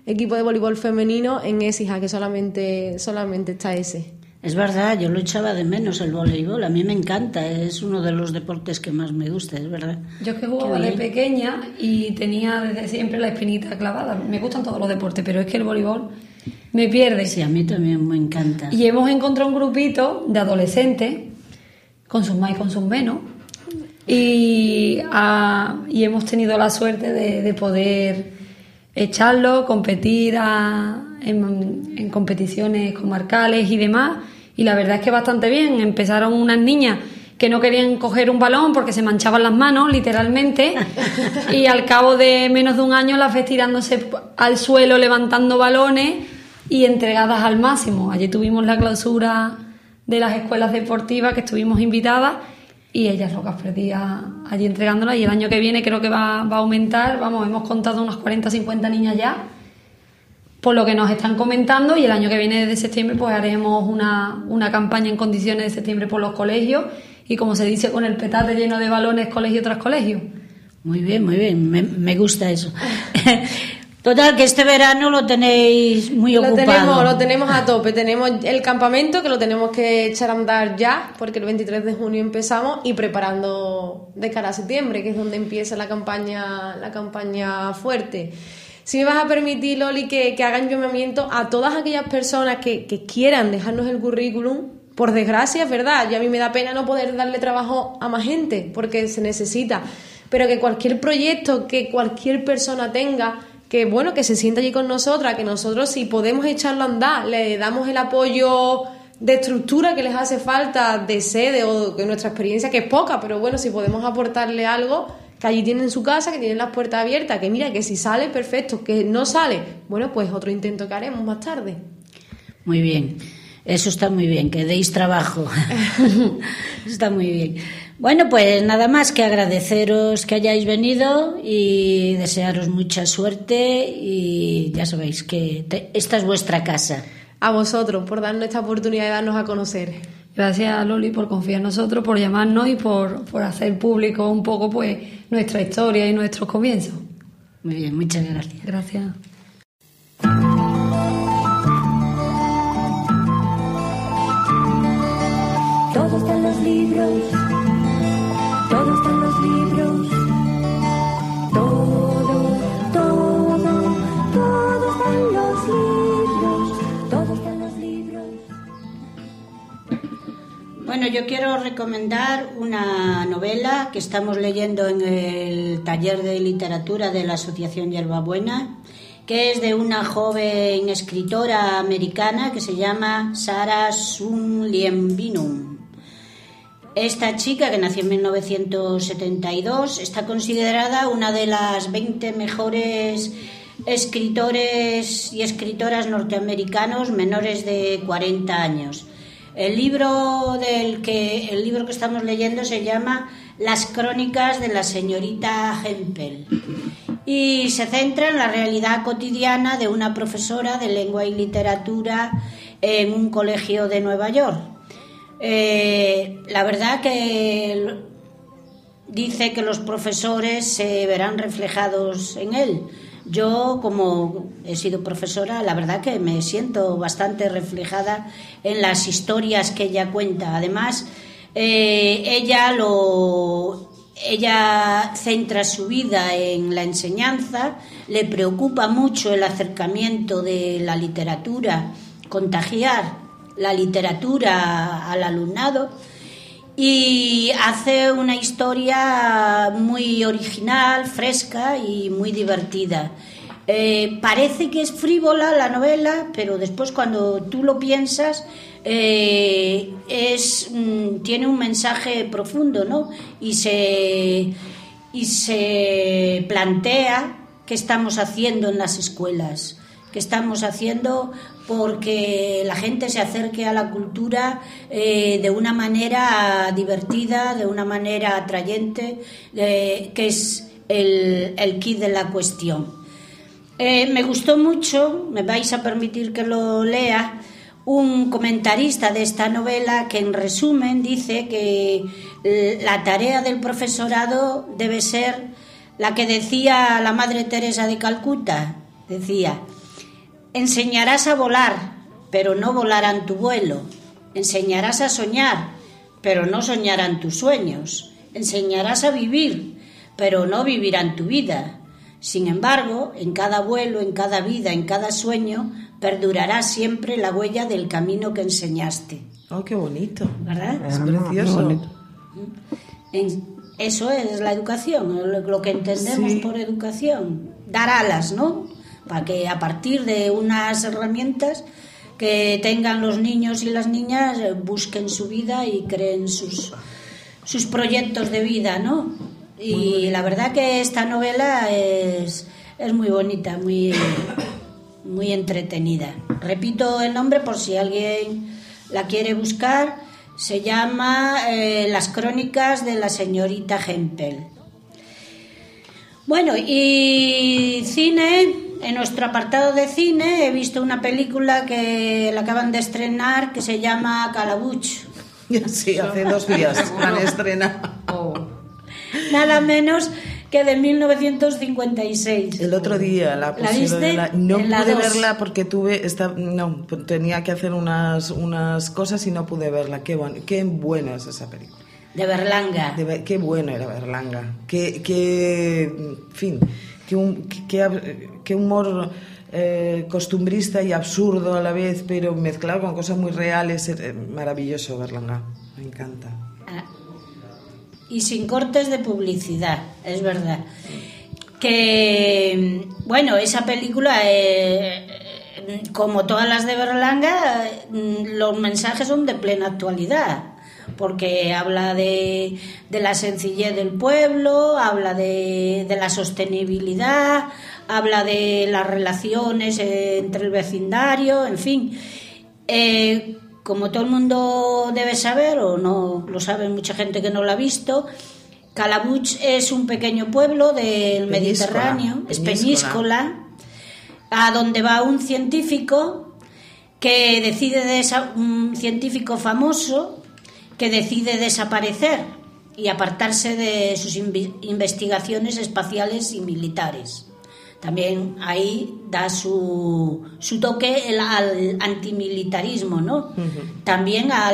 en Écija, que solamente está ese.
Es verdad, yo lo echaba de menos el voleibol, a mí me encanta, es uno de los deportes que más me gusta, es verdad.
Yo es que jugaba de pequeña y tenía desde siempre la espinita clavada. Me gustan todos los deportes, pero es que el voleibol me pierde.
Sí, a mí también me encanta.
Y hemos encontrado un grupito de adolescentes, con sus más y con sus menos, y hemos tenido la suerte de poder echarlo, competir en competiciones comarcales y demás, y la verdad es que bastante bien. Empezaron unas niñas que no querían coger un balón porque se manchaban las manos, literalmente, y al cabo de menos de un año las ves tirándose al suelo, levantando balones y entregadas al máximo. Allí tuvimos la clausura de las escuelas deportivas, que estuvimos invitadas, y ellas locas perdidas allí entregándolas, y el año que viene creo que va a aumentar. Vamos, hemos contado unas 40 o 50 niñas ya, por lo que nos están comentando, y el año que viene, desde septiembre, pues haremos una campaña en condiciones de septiembre por los colegios, y como se dice, con el petate lleno de balones, colegio tras colegio.
Muy bien, me gusta eso. Total, que este verano lo tenéis muy ocupado.
Lo tenemos a tope. Tenemos el campamento, que lo tenemos que echar a andar ya, porque el 23 de junio empezamos, y preparando de cara a septiembre, que es donde empieza la campaña fuerte. Si me vas a permitir, Loli, que haga un llamamiento a todas aquellas personas que quieran dejarnos el currículum. Por desgracia, es verdad, yo a mí me da pena no poder darle trabajo a más gente, porque se necesita, pero que cualquier proyecto que cualquier persona tenga, que bueno, que se sienta allí con nosotras, que nosotros si podemos echarlo a andar, le damos el apoyo de estructura que les hace falta, de sede o de nuestra experiencia, que es poca, pero bueno, si podemos aportarle algo, que allí tienen su casa, que tienen las puertas abiertas, que mira, que si sale, perfecto, que no sale, bueno, pues otro intento que haremos más tarde.
Muy bien, eso está muy bien, que deis trabajo. Está muy bien. Bueno, pues nada más que agradeceros que hayáis venido y desearos mucha suerte, y ya sabéis que esta es vuestra casa.
A vosotros por darnos esta oportunidad de darnos a conocer.
Gracias, Loli, por confiar en nosotros, por llamarnos y por hacer público un poco pues nuestra historia y nuestros comienzos.
Muy bien, muchas gracias.
Gracias.
Todo está en los libros, todo está en los libros, todo está en los libros, todo está en los libros.
Bueno, yo quiero recomendar una novela que estamos leyendo en el taller de literatura de la Asociación Hierbabuena, que es de una joven escritora americana que se llama Sarah Lienbinum. Esta chica, que nació en 1972, está considerada una de las 20 mejores escritores y escritoras norteamericanos menores de 40 años. El libro que estamos leyendo se llama Las crónicas de la señorita Hempel y se centra en la realidad cotidiana de una profesora de lengua y literatura en un colegio de Nueva York. La verdad que dice que los profesores se verán reflejados en él. Yo, como he sido profesora, la verdad que me siento bastante reflejada en las historias que ella cuenta. Además, ella centra su vida en la enseñanza, le preocupa mucho el acercamiento de la literatura, contagiar la literatura al alumnado, y hace una historia muy original, fresca y muy divertida. Parece que es frívola la novela, pero después cuando tú lo piensas tiene un mensaje profundo, ¿no? Y se plantea qué estamos haciendo en las escuelas, qué estamos haciendo porque la gente se acerque a la cultura de una manera divertida, de una manera atrayente, que es el quid de la cuestión. Me gustó mucho, me vais a permitir que lo lea, un comentarista de esta novela que en resumen dice que la tarea del profesorado debe ser la que decía la Madre Teresa de Calcuta, decía: enseñarás a volar, pero no volarán tu vuelo. Enseñarás a soñar, pero no soñarán tus sueños. Enseñarás a vivir, pero no vivirán tu vida. Sin embargo, en cada vuelo, en cada vida, en cada sueño, perdurará siempre la huella del camino que enseñaste.
Oh, qué bonito.
¿Verdad?
Es precioso.
Eso es la educación, lo que entendemos por educación. Dar alas, ¿no? Para que a partir de unas herramientas que tengan los niños y las niñas busquen su vida y creen sus proyectos de vida, ¿no? Y la verdad que esta novela es muy bonita, muy entretenida. Repito el nombre por si alguien la quiere buscar. Se llama Las crónicas de la señorita Hempel. Bueno, y cine. En nuestro apartado de cine he visto una película que la acaban de estrenar que se llama Calabuch.
Sí, hace 2 días la han estrenado.
Nada menos que de 1956.
El otro día la pusieron.
¿La viste?
No
en la
pude
2.
verla porque tenía que hacer unas cosas y no pude verla. Qué buena es esa película.
De Berlanga.
Qué bueno era Berlanga. En fin, qué humor costumbrista y absurdo a la vez, pero mezclado con cosas muy reales. Maravilloso Berlanga, me encanta.
Y sin cortes de publicidad, es verdad. Que, bueno, esa película, como todas las de Berlanga, los mensajes son de plena actualidad, porque habla de la sencillez del pueblo, habla de la sostenibilidad, habla de las relaciones entre el vecindario, en fin. Como todo el mundo debe saber, o no lo sabe mucha gente que no lo ha visto, Calabuig es un pequeño pueblo del Mediterráneo, es Peñíscola, a donde va un científico que decide un científico famoso que decide desaparecer y apartarse de sus investigaciones espaciales y militares. También ahí da su toque al antimilitarismo, ¿no? Uh-huh. También a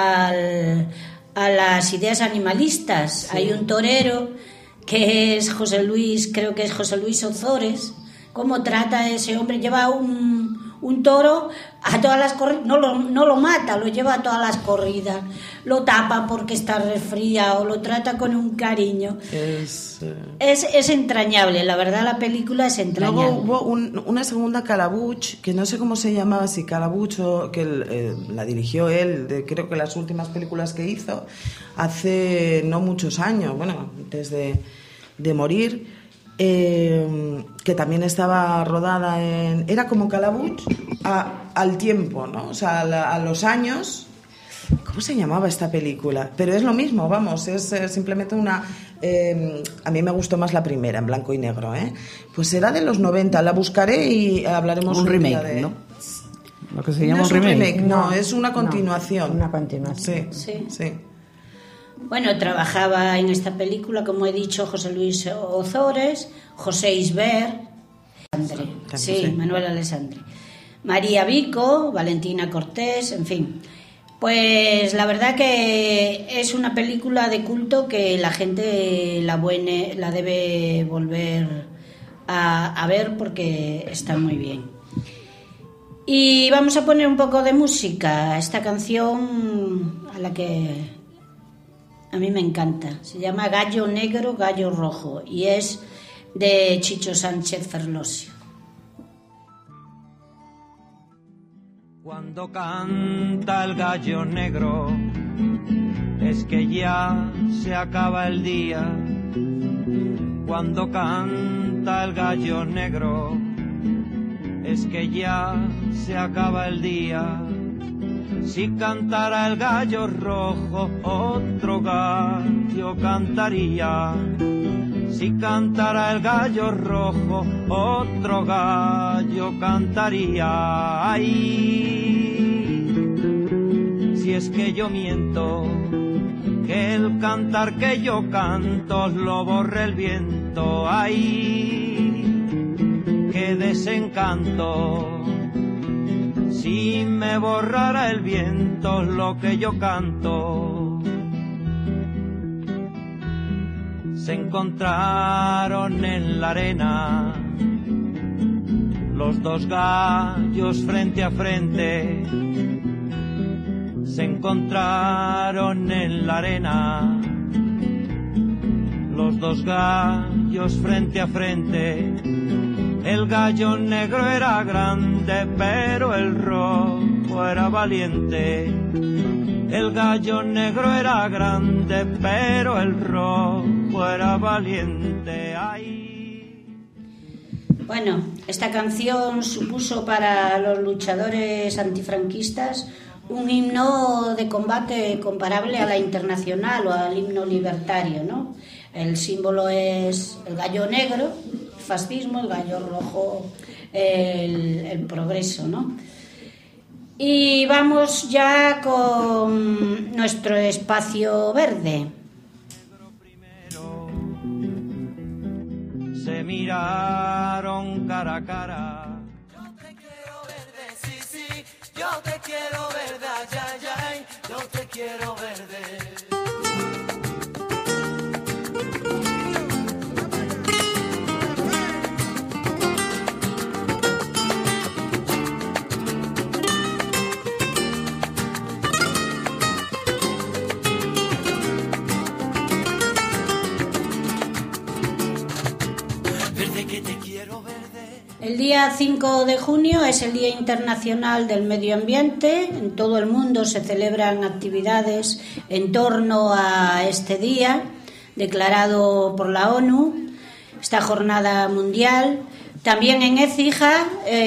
las ideas animalistas. Sí. Hay un torero que es José Luis Ozores. ¿Cómo trata a ese hombre? Lleva un toro a todas las corridas, no lo mata, lo lleva a todas las corridas, lo tapa porque está resfriado, lo trata con un cariño. Es entrañable, la verdad la película es entrañable.
Luego hubo una segunda Calabuig, que no sé cómo se llamaba, si Calabuig o que la dirigió él, creo que las últimas películas que hizo, hace no muchos años, bueno, antes de morir. Que también estaba rodada era como Calabuig al tiempo, ¿no? O sea, a los años. ¿Cómo se llamaba esta película? Pero es lo mismo, vamos, es simplemente una... a mí me gustó más la primera, en blanco y negro, ¿eh? Pues era de los 90, la buscaré y hablaremos
un remake, ¿no? Lo que se llama un remake.
No, es una continuación.
Una continuación.
Sí.
Bueno, trabajaba en esta película, como he dicho, José Luis Ozores, José Isbert, Manuel Alessandri, María Vico, Valentina Cortés, en fin. Pues la verdad que es una película de culto que la gente la debe volver a ver porque está muy bien. Y vamos a poner un poco de música, esta canción a la que a mí me encanta. Se llama Gallo Negro, Gallo Rojo y es de Chicho Sánchez Ferlosio.
Cuando canta el gallo negro es que ya se acaba el día. Cuando canta el gallo negro es que ya se acaba el día. Si cantara el gallo rojo, otro gallo cantaría. Si cantara el gallo rojo, otro gallo cantaría. Ay, si es que yo miento, que el cantar que yo canto lo borre el viento. Ay, qué desencanto. Si me borrara el viento lo que yo canto. Se encontraron en la arena los dos gallos frente a frente. Se encontraron en la arena los dos gallos frente a frente. El gallo negro era grande, pero el rojo era valiente. El gallo negro era grande, pero el rojo era valiente. Ay.
Bueno, esta canción supuso para los luchadores antifranquistas un himno de combate comparable a la internacional o al himno libertario, ¿no? El símbolo es el gallo negro, fascismo, el gallo rojo, el progreso, ¿no? Y vamos ya con nuestro espacio verde.
Se miraron cara a cara.
Yo te quiero verde, sí, sí. Yo te quiero verde, ay, ay, ay. Yo te quiero verde.
El día 5 de junio es el Día Internacional del Medio Ambiente. En todo el mundo se celebran actividades en torno a este día, declarado por la ONU, esta jornada mundial. También en Écija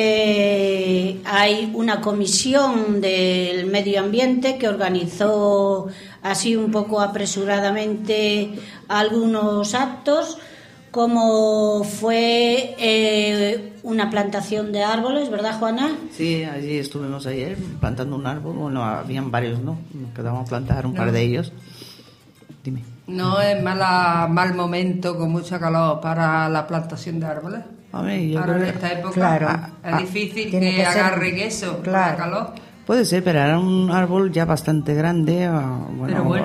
hay una comisión del medio ambiente que organizó así un poco apresuradamente algunos actos, como fue una plantación de árboles, ¿verdad, Juana?
Sí, allí estuvimos ayer plantando un árbol. Bueno, habían varios, ¿no? Nos quedamos a plantar un par de ellos. Dime.
¿No es mal momento con mucha calor para la plantación de árboles?
Hombre, yo
ahora
creo
en
que...
esta época
Claro.
es difícil
Tiene
que
que ser-
agarren eso,
claro.
la calor.
Puede ser, pero era un árbol ya bastante grande.
Pero bueno.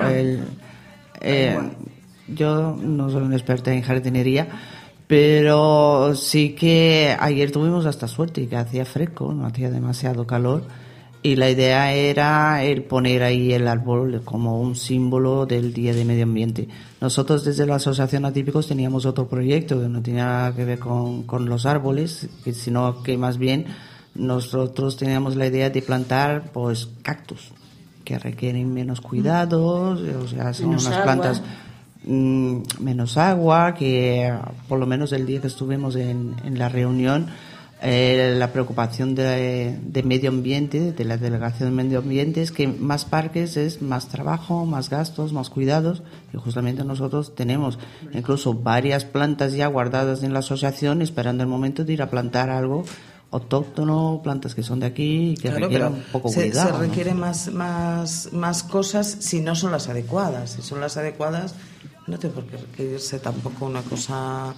Yo no soy una experta en jardinería, pero sí que ayer tuvimos hasta suerte, que hacía fresco, no hacía demasiado calor, y la idea era el poner ahí el árbol como un símbolo del Día de Medio Ambiente. Nosotros desde la Asociación Atípicos teníamos otro proyecto que no tenía nada que ver con los árboles, sino que más bien nosotros teníamos la idea de plantar pues cactus, que requieren menos cuidados, o sea, son
Menos
unas
agua.
plantas menos agua, que por lo menos el día que estuvimos en la reunión, la preocupación de medio ambiente, de la delegación de medio ambiente, es que más parques es más trabajo, más gastos, más cuidados, y justamente nosotros tenemos incluso varias plantas ya guardadas en la asociación esperando el momento de ir a plantar algo autóctono, plantas que son de aquí y que
Claro,
requieren
pero
un poco
se
cuidado, ¿no?
requiere más cosas si no son las adecuadas. Si son las adecuadas, no tiene por qué requerirse tampoco una cosa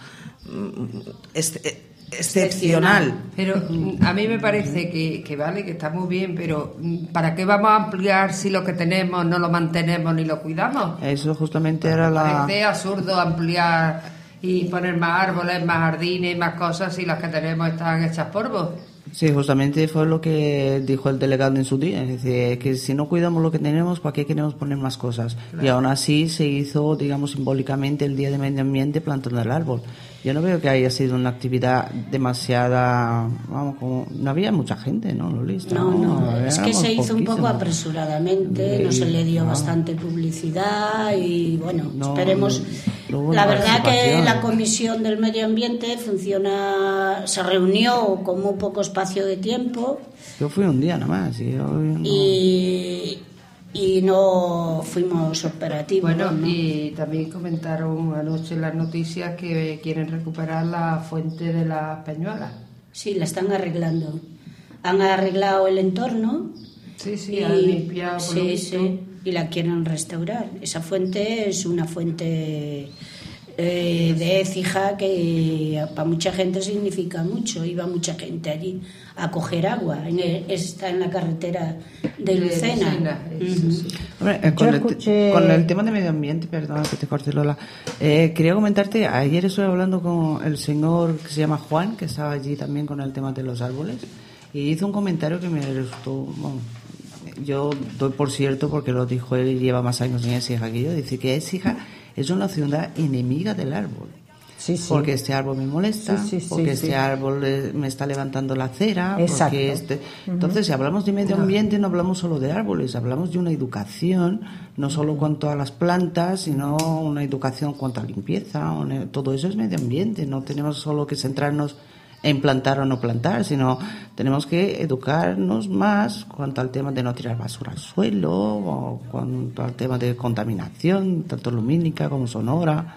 excepcional.
Pero a mí me parece que vale, que está muy bien, pero ¿para qué vamos a ampliar si lo que tenemos no lo mantenemos ni lo cuidamos?
Eso justamente era
Me
la...
parece absurdo ampliar y poner más árboles, más jardines, más cosas si las que tenemos están hechas polvo.
Sí, justamente fue lo que dijo el delegado en su día, es decir, que si no cuidamos lo que tenemos, ¿para qué queremos poner más cosas?
Claro.
Y aún así se hizo, digamos, simbólicamente el Día de Medio Ambiente plantando el árbol. Yo no veo que haya sido una actividad demasiada, vamos, como no había mucha gente, ¿no? Lo listo.
No, es que
éramos
se hizo un poco
poquísimos.
apresuradamente, no se le dio bastante publicidad y bueno,
No,
esperemos.
no hubo
La verdad que
participación.
la Comisión del Medio Ambiente se reunió con muy poco espacio de tiempo
Yo fui un día nada más.
y no fuimos operativos.
Bueno,
¿no?
y también comentaron anoche en las noticias que quieren recuperar la fuente de las Peñuelas.
Sí, la están arreglando. Han arreglado el entorno.
Sí, sí, han limpiado por lo
sí,
visto.
sí, y la quieren restaurar. Esa fuente es una fuente de Écija que para mucha gente significa mucho. Iba mucha gente allí a coger agua. Está en la carretera de Lucena.
Eso
Ujú.
sí.
Hombre, con el tema de medio ambiente, perdón que te corte, Lola, quería comentarte, ayer estuve hablando con el señor que se llama Juan, que estaba allí también con el tema de los árboles, y hizo un comentario que me resultó, bueno, yo doy por cierto porque lo dijo él y lleva más años en Écija que yo, dice que Écija es una ciudad enemiga del árbol.
Sí, sí.
Porque este árbol me molesta,
Sí, sí, sí,
porque
sí.
este árbol me está levantando la acera,
Exacto.
porque entonces si hablamos de medio ambiente no hablamos solo de árboles, hablamos de una educación, no solo cuanto a las plantas, sino una educación cuanto a limpieza, todo eso es medio ambiente, no tenemos solo que centrarnos en plantar o no plantar, sino tenemos que educarnos más cuanto al tema de no tirar basura al suelo, o cuanto al tema de contaminación, tanto lumínica como sonora.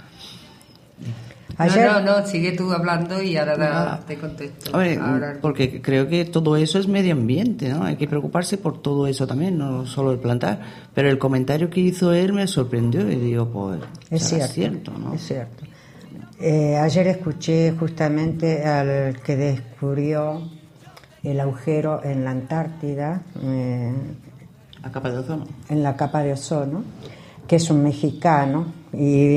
Ayer-
No, sigue tú hablando y ahora te contesto.
Hombre,
Ahora-
porque creo que todo eso es medio ambiente, ¿no? Hay que preocuparse por todo eso también, no solo el plantar. Pero el comentario que hizo él me sorprendió y digo, pues,
Es
será
cierto,
¿no?
es cierto. Ayer escuché justamente al que descubrió el agujero en la Antártida,
La capa de ozono.
en la capa de ozono, que es un mexicano, y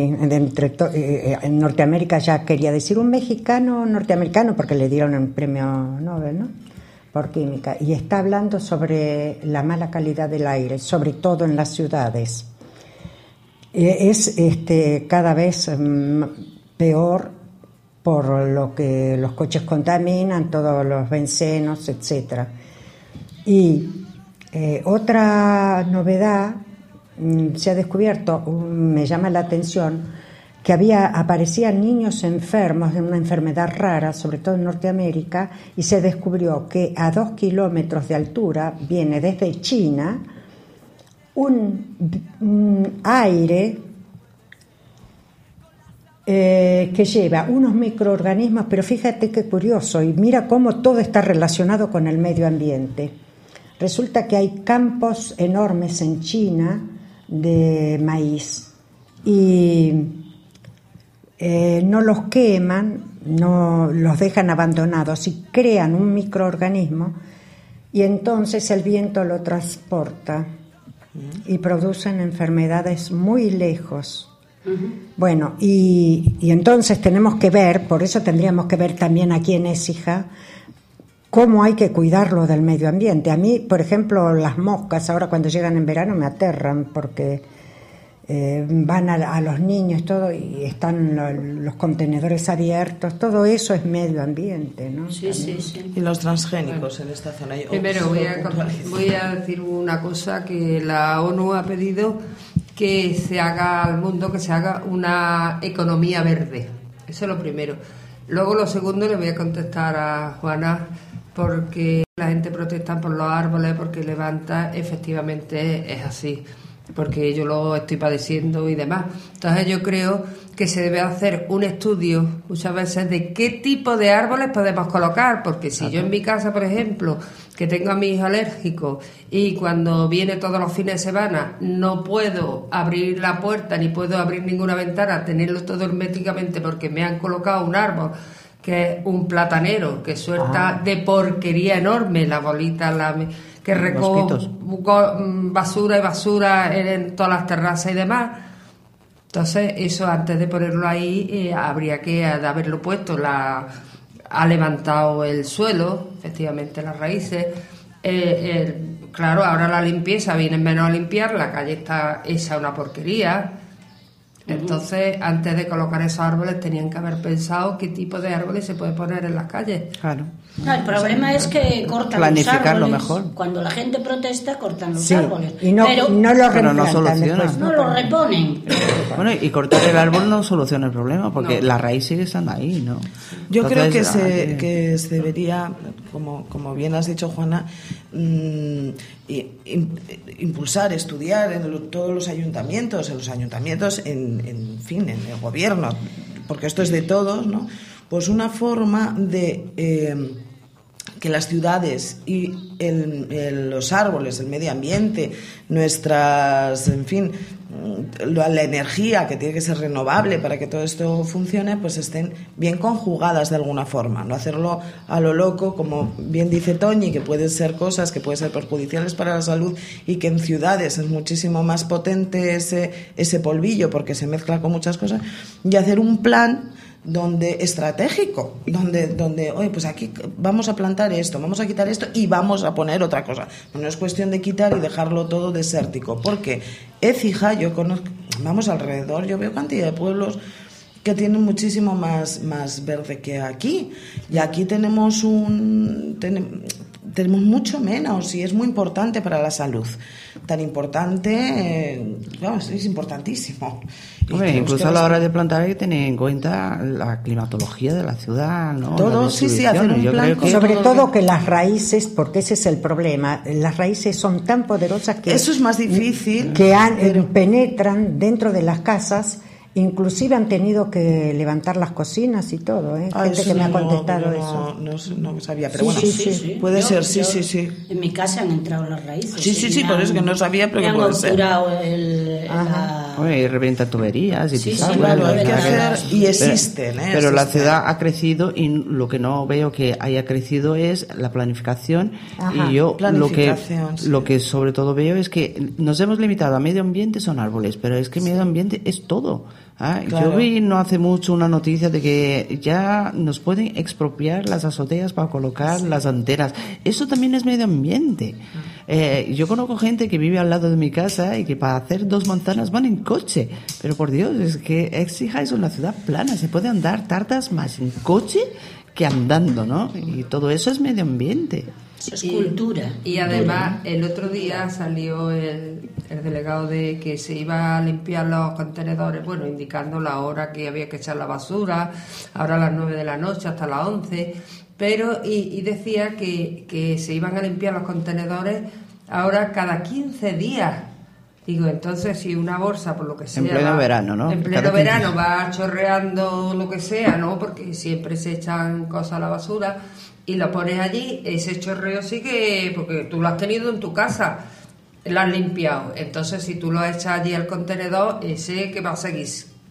en Norteamérica ya quería decir un mexicano norteamericano porque le dieron un premio Nobel, ¿no? Por química, y está hablando sobre la mala calidad del aire, sobre todo en las ciudades. Es cada vez peor por lo que los coches contaminan, todos los bencenos, etcétera. Y otra novedad, se ha descubierto, me llama la atención, que aparecían niños enfermos de una enfermedad rara, sobre todo en Norteamérica, y se descubrió que a 2 kilómetros de altura viene desde China un aire que lleva unos microorganismos, pero fíjate qué curioso, y mira cómo todo está relacionado con el medio ambiente. Resulta que hay campos enormes en China de maíz y no los queman, no los dejan abandonados y crean un microorganismo, y entonces el viento lo transporta y producen enfermedades muy lejos. Bueno, y entonces tenemos que ver, por eso tendríamos que ver también aquí en Écija cómo hay que cuidarlo del medio ambiente. A mí, por ejemplo, las moscas ahora cuando llegan en verano me aterran porque van a los niños todo y están los contenedores abiertos, todo eso es medio ambiente, ¿no?
Sí.
Y los transgénicos en esta zona.
Primero voy a decir una cosa, que la ONU ha pedido que se haga al mundo, que se haga una economía verde. Eso es lo primero. Luego lo segundo le voy a contestar a Juana, porque la gente protesta por los árboles, porque levanta, efectivamente es así, porque yo lo estoy padeciendo y demás. Entonces yo creo que se debe hacer un estudio muchas veces de qué tipo de árboles podemos colocar, porque si yo en mi casa, por ejemplo, que tengo a mi hijo alérgico y cuando viene todos los fines de semana no puedo abrir la puerta ni puedo abrir ninguna ventana, tenerlo todo herméticamente porque me han colocado un árbol que es un platanero que suelta de porquería enorme, la bolita, que recoge basura y basura en todas las terrazas y demás. Entonces eso antes de ponerlo ahí habría que haberlo puesto, ha levantado el suelo, efectivamente las raíces, claro, ahora la limpieza viene menos a limpiar, la calle está hecha una porquería. Entonces, antes de colocar esos árboles tenían que haber pensado qué tipo de árboles se puede poner en las calles.
Claro.
No, el problema es que cortan
Planificarlo
los árboles.
mejor.
Cuando la gente protesta, cortan los
Sí,
árboles.
y no lo
pero no
replantan
soluciona.
después,
No lo reponen.
Bueno, y cortar el árbol no soluciona el problema, porque la raíz sigue estando ahí, ¿no?
Yo creo que
Entonces,
que se debería, como bien has dicho, Juana, impulsar, estudiar en todos los ayuntamientos, en fin, en el gobierno, porque esto es de todos, ¿no? Pues una forma de que las ciudades y los árboles, el medio ambiente, nuestras, en fin, la energía que tiene que ser renovable para que todo esto funcione, pues estén bien conjugadas de alguna forma, no hacerlo a lo loco, como bien dice Toñi, que pueden ser cosas que pueden ser perjudiciales para la salud y que en ciudades es muchísimo más potente ese polvillo porque se mezcla con muchas cosas, y hacer un plan estratégico, donde oye, pues aquí vamos a plantar esto, vamos a quitar esto y vamos a poner otra cosa. No es cuestión de quitar y dejarlo todo desértico, porque Écija, yo conozco, vamos alrededor, yo veo cantidad de pueblos que tienen muchísimo más verde que aquí, y aquí tenemos mucho menos, y es muy importante para la salud. Tan importante, es importantísimo.
Hombre, incluso a la hora de plantar hay que tener en cuenta la climatología de la ciudad, ¿no?
Todo, sí, hacer un plan.
Sobre todo que las raíces, porque ese es el problema, las raíces son tan poderosas que...
Eso es más difícil.
Que penetran dentro de las casas. Inclusive han tenido que levantar las cocinas y todo, ¿eh? Gente que me ha contestado eso.
No sabía, pero
Sí,
bueno,
sí.
puede ser, sí.
En mi casa han entrado las raíces.
Sí, por eso que no sabía, pero que puede ser.
Y revientan tuberías y
claro, hay que hacer, y existen,
pero la ciudad ha crecido, y lo que no veo que haya crecido es la planificación. Y yo lo que sobre todo veo es que nos hemos limitado a medio ambiente, son árboles, pero es que medio ambiente es todo. Claro. Yo vi no hace mucho una noticia de que ya nos pueden expropiar las azoteas para colocar las antenas. Eso también es medio ambiente. Yo conozco gente que vive al lado de mi casa y que para hacer 2 manzanas van en coche. Pero por Dios, es que Écija es una ciudad plana, se puede andar tardas más en coche que andando, ¿no? Y todo eso es medio ambiente.
Es cultura.
Y además, el otro día salió el delegado de que se iba a limpiar los contenedores, bueno, indicando la hora que había que echar la basura, ahora a las 9 de la noche hasta las 11, pero y decía que se iban a limpiar los contenedores ahora cada 15 días. Digo, entonces si una bolsa, por lo que sea...
En pleno verano, ¿no?
En pleno verano va chorreando lo que sea, ¿no? Porque siempre se echan cosas a la basura y lo pones allí, ese chorreo sigue, porque tú lo has tenido en tu casa, lo has limpiado. Entonces si tú lo echas allí al contenedor, ese que va a seguir.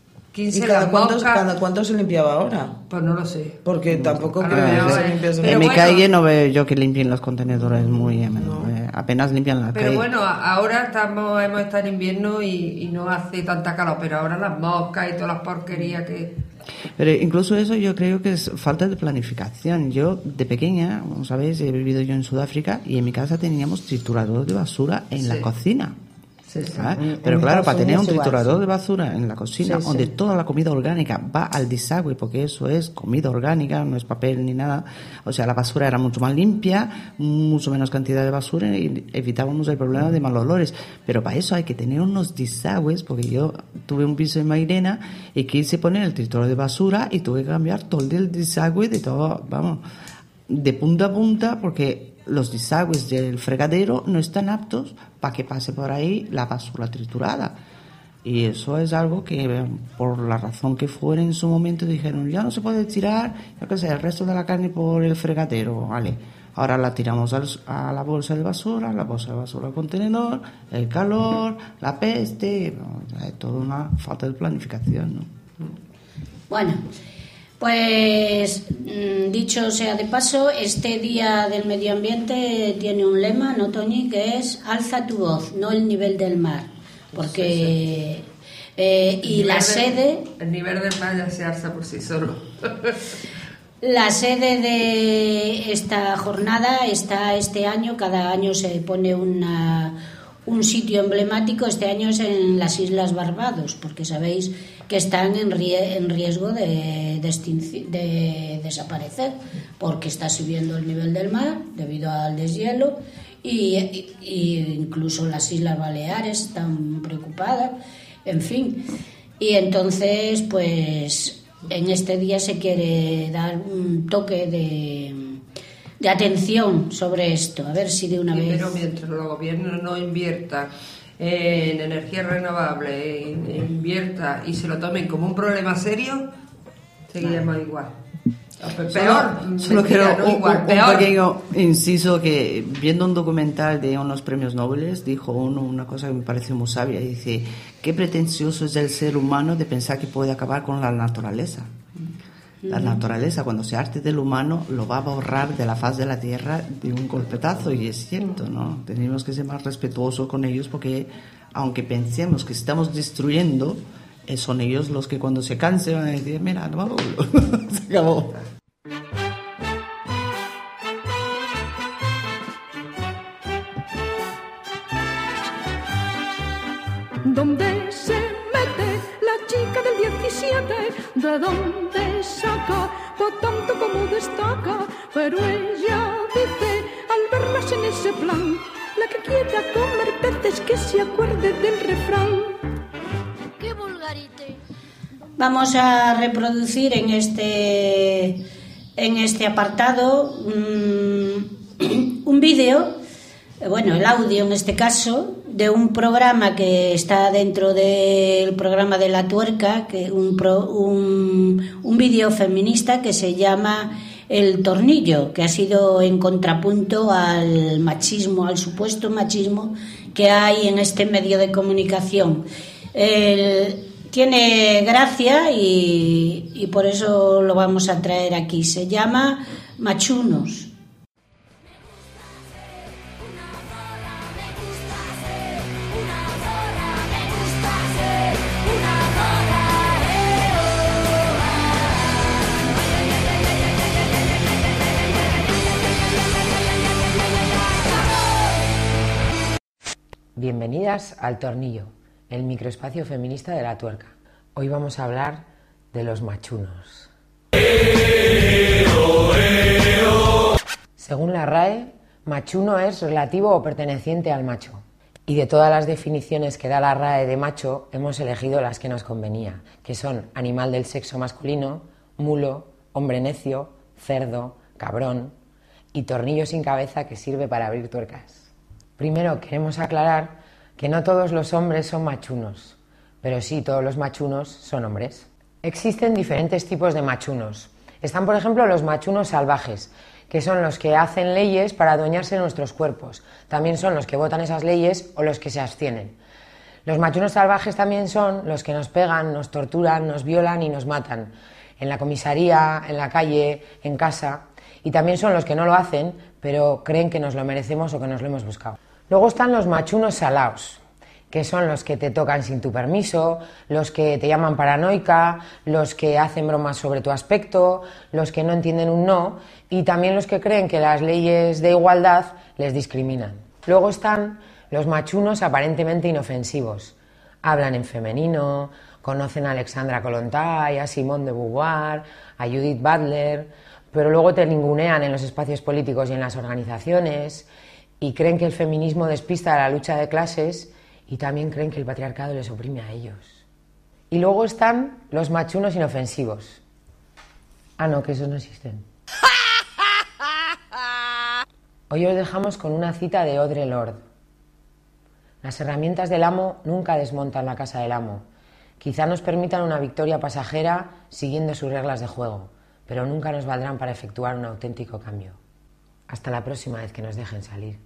15
¿Y cada cuánto se limpiaba ahora?
Pues no lo sé.
Porque tampoco
Ahora
creo que
veo,
se limpiase.
En mi calle no veo yo que limpien los contenedores muy a menudo. Apenas limpian la
Pero
calle.
bueno, ahora hemos estado en invierno y no hace tanta calor, pero ahora las moscas y todas las porquerías que...
Pero incluso eso yo creo que es falta de planificación. Yo de pequeña, como sabéis, he vivido yo en Sudáfrica y en mi casa teníamos triturador de basura en la cocina. ¿sabes? Pero claro, para tener un triturador de basura en la cocina, donde toda la comida orgánica va al desagüe, porque eso es comida orgánica, no es papel ni nada, o sea, la basura era mucho más limpia, mucho menos cantidad de basura y evitábamos el problema de malos olores. Pero para eso hay que tener unos desagües, porque yo tuve un piso en Mairena y quise poner el triturador de basura y tuve que cambiar todo el desagüe de todo, vamos, de punta a punta, porque los desagües del fregadero no están aptos para que pase por ahí la basura triturada. Y eso es algo que, por la razón que fuera en su momento, dijeron, ya no se puede tirar, yo qué sé, el resto de la carne por el fregadero, vale. Ahora la tiramos a la bolsa de basura al contenedor, el calor, la peste, es toda una falta de planificación, ¿no?
Bueno, pues dicho sea de paso, este Día del Medio Ambiente tiene un lema, ¿no, Toñi? Que es alza tu voz, no el nivel del mar, porque y la sede...
El nivel del mar ya se alza por sí solo.
La sede de esta jornada está este año, cada año se pone un sitio emblemático, este año es en las Islas Barbados, porque sabéis que están en riesgo de desaparecer, porque está subiendo el nivel del mar debido al deshielo y incluso las Islas Baleares están preocupadas, en fin. Y entonces, pues en este día se quiere dar un toque de atención sobre esto, a ver si de una vez...
Pero mientras los gobiernos no inviertan en energía renovable, invierta y se lo tomen como un problema serio, seguiremos igual. Peor,
solo quiero
no igual,
un
peor.
pequeño inciso, que viendo un documental de unos premios Nobel dijo uno una cosa que me pareció muy sabia, y dice, qué pretencioso es el ser humano de pensar que puede acabar con la naturaleza. La naturaleza, cuando se arte del humano, lo va a borrar de la faz de la tierra de un golpetazo, y es cierto, ¿no? Tenemos que ser más respetuosos con ellos, porque aunque pensemos que estamos destruyendo, son ellos los que cuando se cansen van a decir, mira, no vamos, se acabó.
¿Dónde se mete la chica del 17? ¿De dónde saca por tanto como destaca? Pero ella dice, al verlas en ese plan, la que quiera comer peces que se acuerde del refrán.
¡Qué vulgarite!
Vamos a reproducir en este apartado un vídeo, bueno, el audio en este caso, de un programa que está dentro del programa de La Tuerca, que un vídeo feminista que se llama El Tornillo, que ha sido en contrapunto al machismo, al supuesto machismo que hay en este medio de comunicación. Tiene gracia y por eso lo vamos a traer aquí. Se llama Machunos.
Bienvenidas al Tornillo, el microespacio feminista de La Tuerca. Hoy vamos a hablar de los machunos. Según la RAE, machuno es relativo o perteneciente al macho. Y de todas las definiciones que da la RAE de macho, hemos elegido las que nos convenía, que son animal del sexo masculino, mulo, hombre necio, cerdo, cabrón y tornillo sin cabeza que sirve para abrir tuercas. Primero queremos aclarar que no todos los hombres son machunos, pero sí todos los machunos son hombres. Existen diferentes tipos de machunos. Están, por ejemplo, los machunos salvajes, que son los que hacen leyes para adueñarse de nuestros cuerpos. También son los que votan esas leyes o los que se abstienen. Los machunos salvajes también son los que nos pegan, nos torturan, nos violan y nos matan. En la comisaría, en la calle, en casa. Y también son los que no lo hacen, pero creen que nos lo merecemos o que nos lo hemos buscado. Luego están los machunos salaos, que son los que te tocan sin tu permiso, los que te llaman paranoica, los que hacen bromas sobre tu aspecto, los que no entienden un no y también los que creen que las leyes de igualdad les discriminan. Luego están los machunos aparentemente inofensivos. Hablan en femenino, conocen a Alexandra Kollontai, a Simone de Beauvoir, a Judith Butler, pero luego te ningunean en los espacios políticos y en las organizaciones y creen que el feminismo despista la lucha de clases y también creen que el patriarcado les oprime a ellos. Y luego están los machunos inofensivos. Ah, no, que esos no existen. Hoy os dejamos con una cita de Audre Lorde. Las herramientas del amo nunca desmontan la casa del amo. Quizá nos permitan una victoria pasajera siguiendo sus reglas de juego, pero nunca nos valdrán para efectuar un auténtico cambio. Hasta la próxima vez que nos dejen salir.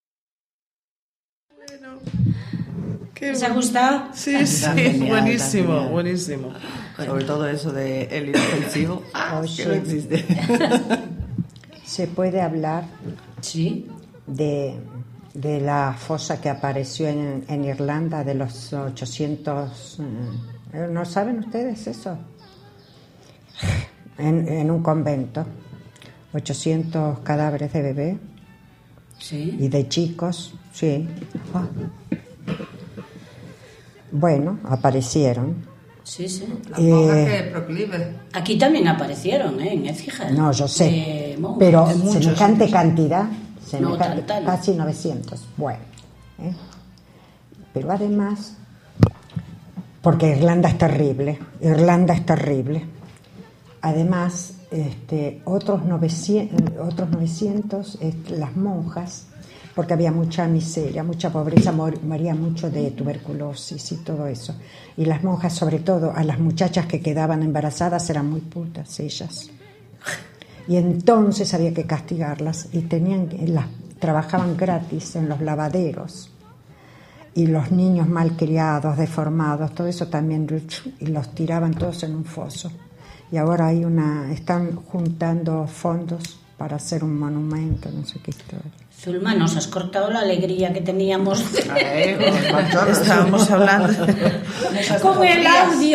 ¿Os ha gustado?
Sí, sí, buenísimo, buenísimo.
Sobre todo eso de el inofensivo, que no existe.
Se puede hablar
Sí.
de la fosa que apareció en Irlanda de los 800... ¿No saben ustedes eso? En un convento. 800 cadáveres de bebé.
Sí.
Y de chicos, sí. Ah. Bueno, aparecieron.
Sí, sí.
Las monjas que proclives.
Aquí también aparecieron, en Écija.
No, yo sé,
De monjas.
pero
muchos,
semejante
muchos.
cantidad,
No, tanta no.
casi 900. Bueno, pero además, porque Irlanda es terrible, Además, otros 900 las monjas, porque había mucha miseria, mucha pobreza, moría mucho de tuberculosis y todo eso. Y las monjas, sobre todo, a las muchachas que quedaban embarazadas, eran muy putas ellas. Y entonces había que castigarlas y trabajaban gratis en los lavaderos. Y los niños malcriados, deformados, todo eso también, y los tiraban todos en un foso. Y ahora están juntando fondos para hacer un monumento, no sé qué historia.
Zulma, nos has cortado la alegría que teníamos.
Estábamos hablando
Con el audio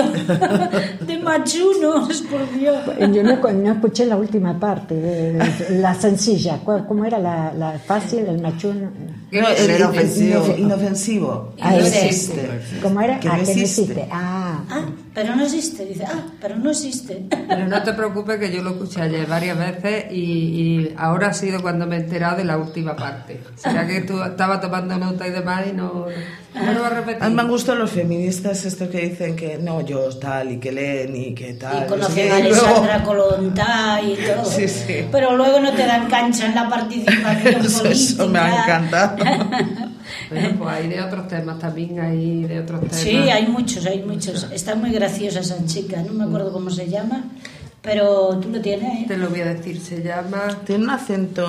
de machunos, por Dios.
Yo no escuché la última parte, la sencilla. ¿Cómo era la fácil, el machuno?
No, el inofensivo.
Ah,
No
ese.
existe.
¿Cómo era?
Que no
que no
existe.
existe.
Ah, pero no existe. Dice, pero no existe.
Pero no te preocupes que yo lo escuché ayer varias veces y ahora ha sido cuando me he enterado de la última parte. Será que tú estabas tomando nota y demás y no lo vas a repetir.
A mí me han gustado los feministas estos que dicen que no, yo tal y que leen y que tal.
Y conocen a Alexandra Kollontai y todo.
Sí, sí.
Pero luego no te dan cancha en la participación política.
Eso me ha encantado.
Bueno, pues hay de otros temas también, hay de otros temas.
Sí, hay muchos. Está muy graciosa esa chica, no me acuerdo cómo se llama, pero tú lo tienes, ¿eh?
Te lo voy a decir, se llama...
Tiene un acento...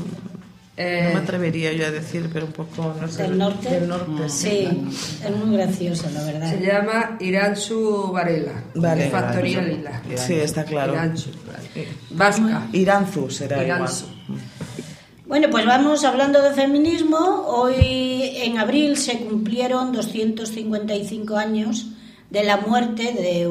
no me atrevería yo a decir, pero un poco... No sé,
¿Del norte?
Del norte,
Sí, es muy graciosa, la verdad.
Se llama Iranzu Varela,
Vale.
de Factoría Lila.
Sí, está claro.
Iranzu, vasca.
Iranzu será
Iranzu.
igual.
Bueno, pues vamos hablando de feminismo. Hoy en abril se cumplieron 255 años de la muerte de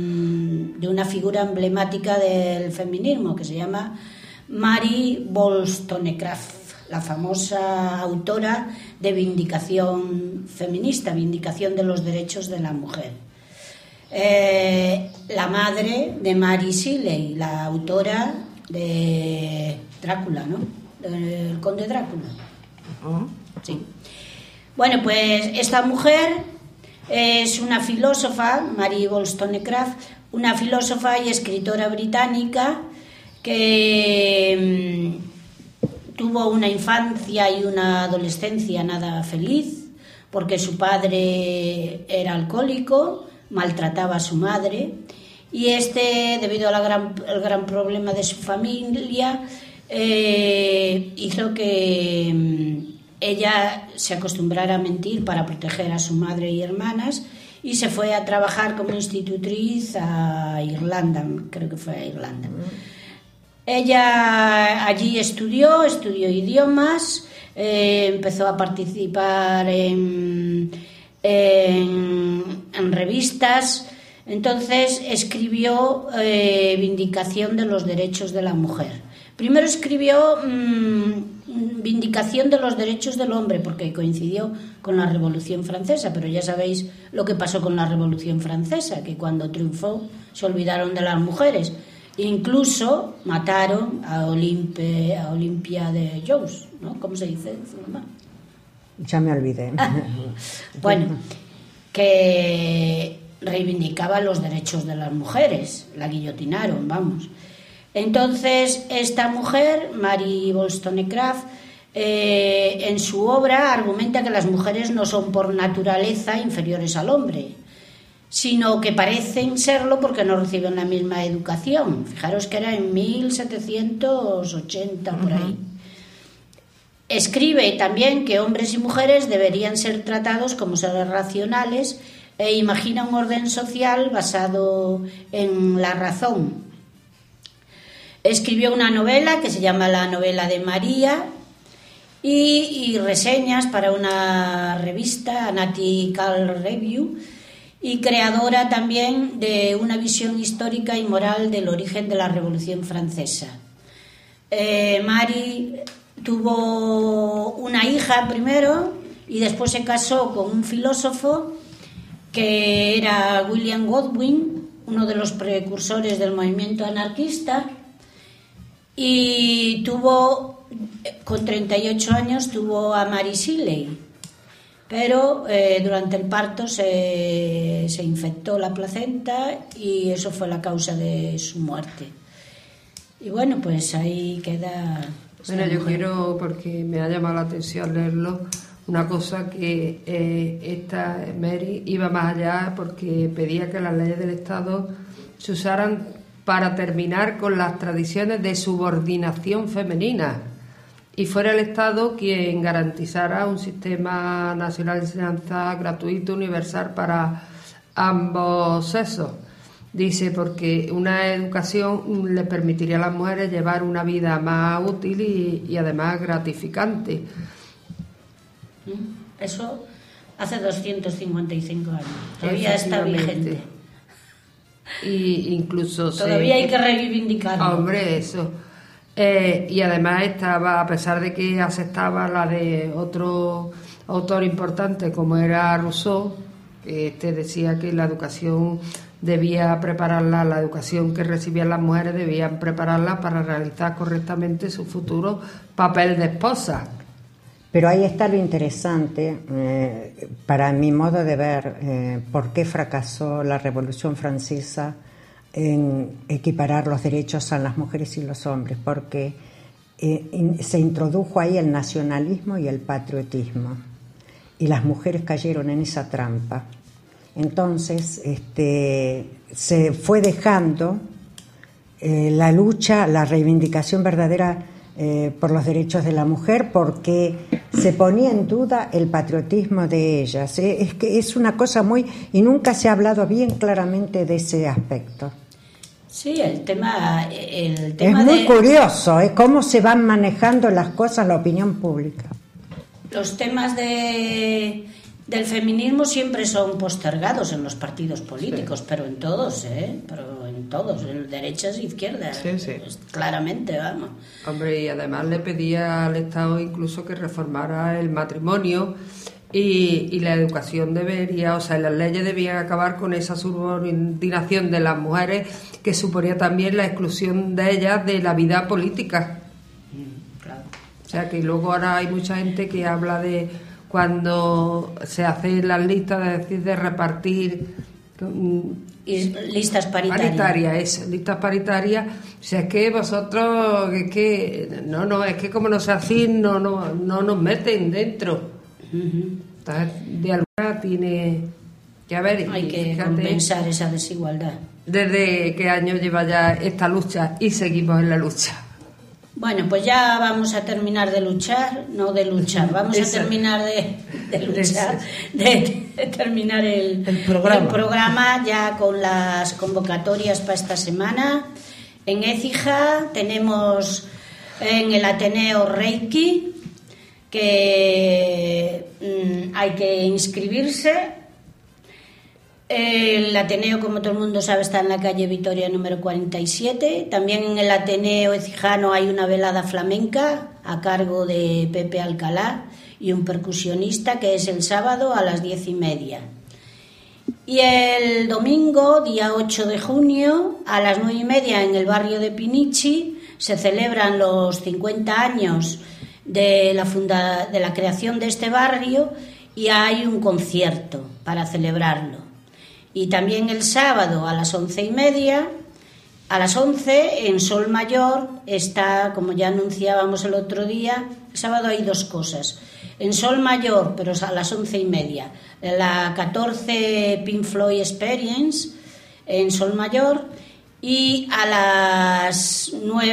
una figura emblemática del feminismo que se llama Mary Wollstonecraft. la famosa autora de Vindicación feminista, Vindicación de los derechos de la mujer. La madre de Mary Shelley, la autora de Drácula, ¿no? El conde Drácula. Sí. Bueno, pues esta mujer es una filósofa, Mary Wollstonecraft, una filósofa y escritora británica que tuvo una infancia y una adolescencia nada feliz, porque su padre era alcohólico, maltrataba a su madre, y debido al gran problema de su familia, hizo que ella se acostumbrara a mentir para proteger a su madre y hermanas, y se fue a trabajar como institutriz a Irlanda, creo que fue a Irlanda. Ella allí estudió idiomas, empezó a participar en revistas. Entonces escribió Vindicación de los derechos de la mujer. Primero escribió Vindicación de los derechos del hombre, porque coincidió con la Revolución Francesa, pero ya sabéis lo que pasó con la Revolución Francesa, que cuando triunfó se olvidaron de las mujeres. Incluso mataron a Olimpia de Jones, ¿no? ¿Cómo se dice?
Ya me olvidé.
Bueno, que reivindicaba los derechos de las mujeres, la guillotinaron, vamos. Entonces, esta mujer, Mary Wollstonecraft, en su obra argumenta que las mujeres no son por naturaleza inferiores al hombre, sino que parecen serlo porque no reciben la misma educación. Fijaros que era en 1780, por ahí. Escribe también que hombres y mujeres deberían ser tratados como seres racionales e imagina un orden social basado en la razón. Escribió una novela que se llama La novela de María y reseñas para una revista, Analytical Review, y creadora también de una visión histórica y moral del origen de la Revolución Francesa. Mary tuvo una hija primero y después se casó con un filósofo que era William Godwin, uno de los precursores del movimiento anarquista, y con 38 años tuvo a Mary Shelley, pero durante el parto se infectó la placenta y eso fue la causa de su muerte. Y bueno, pues ahí queda.
Bueno, yo quiero, porque me ha llamado la atención leerlo, una cosa que esta Mary iba más allá, porque pedía que las leyes del Estado se usaran para terminar con las tradiciones de subordinación femenina y fuera el Estado quien garantizara un sistema nacional de enseñanza gratuito, universal para ambos sexos. Dice, porque una educación le permitiría a las mujeres llevar una vida más útil y además gratificante.
Eso hace 255 años. Todavía está vigente.
Y incluso
todavía hay que reivindicarlo.
Hombre, eso. Y además estaba, a pesar de que aceptaba la de otro autor importante como era Rousseau, que decía que la educación debía prepararla, la educación que recibían las mujeres debían prepararla para realizar correctamente su futuro papel de esposa.
Pero ahí está lo interesante, para mi modo de ver, por qué fracasó la Revolución Francesa en equiparar los derechos a las mujeres y los hombres, porque se introdujo ahí el nacionalismo y el patriotismo, y las mujeres cayeron en esa trampa. Entonces se fue dejando la lucha, la reivindicación verdadera por los derechos de la mujer, porque se ponía en duda el patriotismo de ellas. Es que es una cosa y nunca se ha hablado bien claramente de ese aspecto.
Sí, el tema
es muy curioso, cómo se van manejando las cosas, la opinión pública.
Los temas de del feminismo siempre son postergados en los partidos políticos, pero en todos, en derechas e izquierdas, claramente, vamos.
Hombre, y además le pedía al Estado incluso que reformara el matrimonio y la educación debería, o sea, las leyes debían acabar con esa subordinación de las mujeres que suponía también la exclusión de ellas de la vida política.
Claro.
O sea, que luego ahora hay mucha gente que habla de cuando se hacen las listas de repartir
y listas paritarias.
Listas paritarias. O sea, es que vosotros, es que como no se hacen, no nos meten dentro. Entonces, de alguna tiene que haber.
Hay que compensar esa desigualdad.
¿Desde qué año lleva ya esta lucha y seguimos en la lucha?
Bueno, pues ya vamos a terminar de luchar, vamos a terminar de luchar, de terminar el programa ya con las convocatorias para esta semana. En Écija tenemos en el Ateneo Reiki, que hay que inscribirse. El Ateneo, como todo el mundo sabe, está en la calle Vitoria número 47. También en el Ateneo ecijano hay una velada flamenca a cargo de Pepe Alcalá y un percusionista, que es el sábado a las 10:30. Y el domingo, día 8 de junio, a las 9:30, en el barrio de Pinichi, se celebran los 50 años de la creación de este barrio, y hay un concierto para celebrarlo. Y también el sábado a las 11:30, a las 11 en Sol Mayor está, como ya anunciábamos el otro día, el sábado hay dos cosas. En Sol Mayor, pero a las 11:30, la 14 Pink Floyd Experience en Sol Mayor, y a las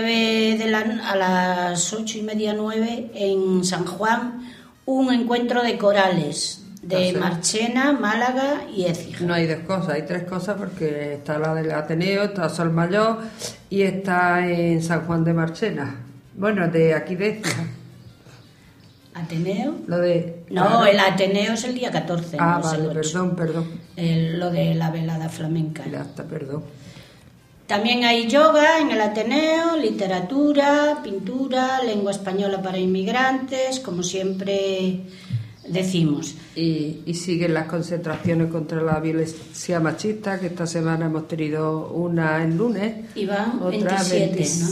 8:30, 9 en San Juan, un encuentro de corales de Marchena, Málaga y Écija.
No hay dos cosas, hay tres cosas, porque está la del Ateneo, está Sol Mayor y está en San Juan de Marchena. Bueno, de aquí de Écija.
¿Ateneo?
El
Ateneo es el día 14.
Ah,
no,
vale, perdón.
Lo de la velada flamenca.
Perdón.
También hay yoga en el Ateneo, literatura, pintura, lengua española para inmigrantes, como siempre decimos.
Y siguen las concentraciones contra la violencia machista, que esta semana hemos tenido una el lunes.
Y van
otra
27, ¿no?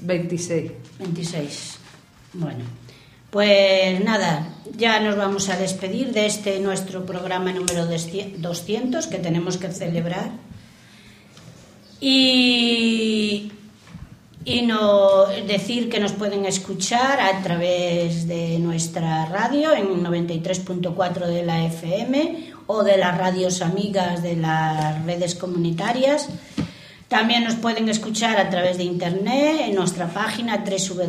26. Bueno, pues nada, ya nos vamos a despedir de este nuestro programa número 200, que tenemos que celebrar. Y no decir que nos pueden escuchar a través de nuestra radio en 93.4 de la FM o de las radios amigas de las redes comunitarias. También nos pueden escuchar a través de internet en nuestra página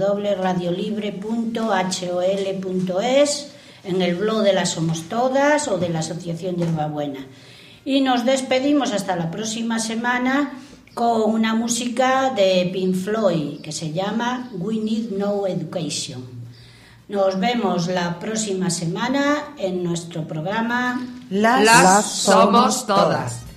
www.radiolibre.hol.es, en el blog de las Somos Todas o de la Asociación Yerbabuena. Y nos despedimos hasta la próxima semana con una música de Pink Floyd que se llama We Need No Education. Nos vemos la próxima semana en nuestro programa
Las Somos Todas.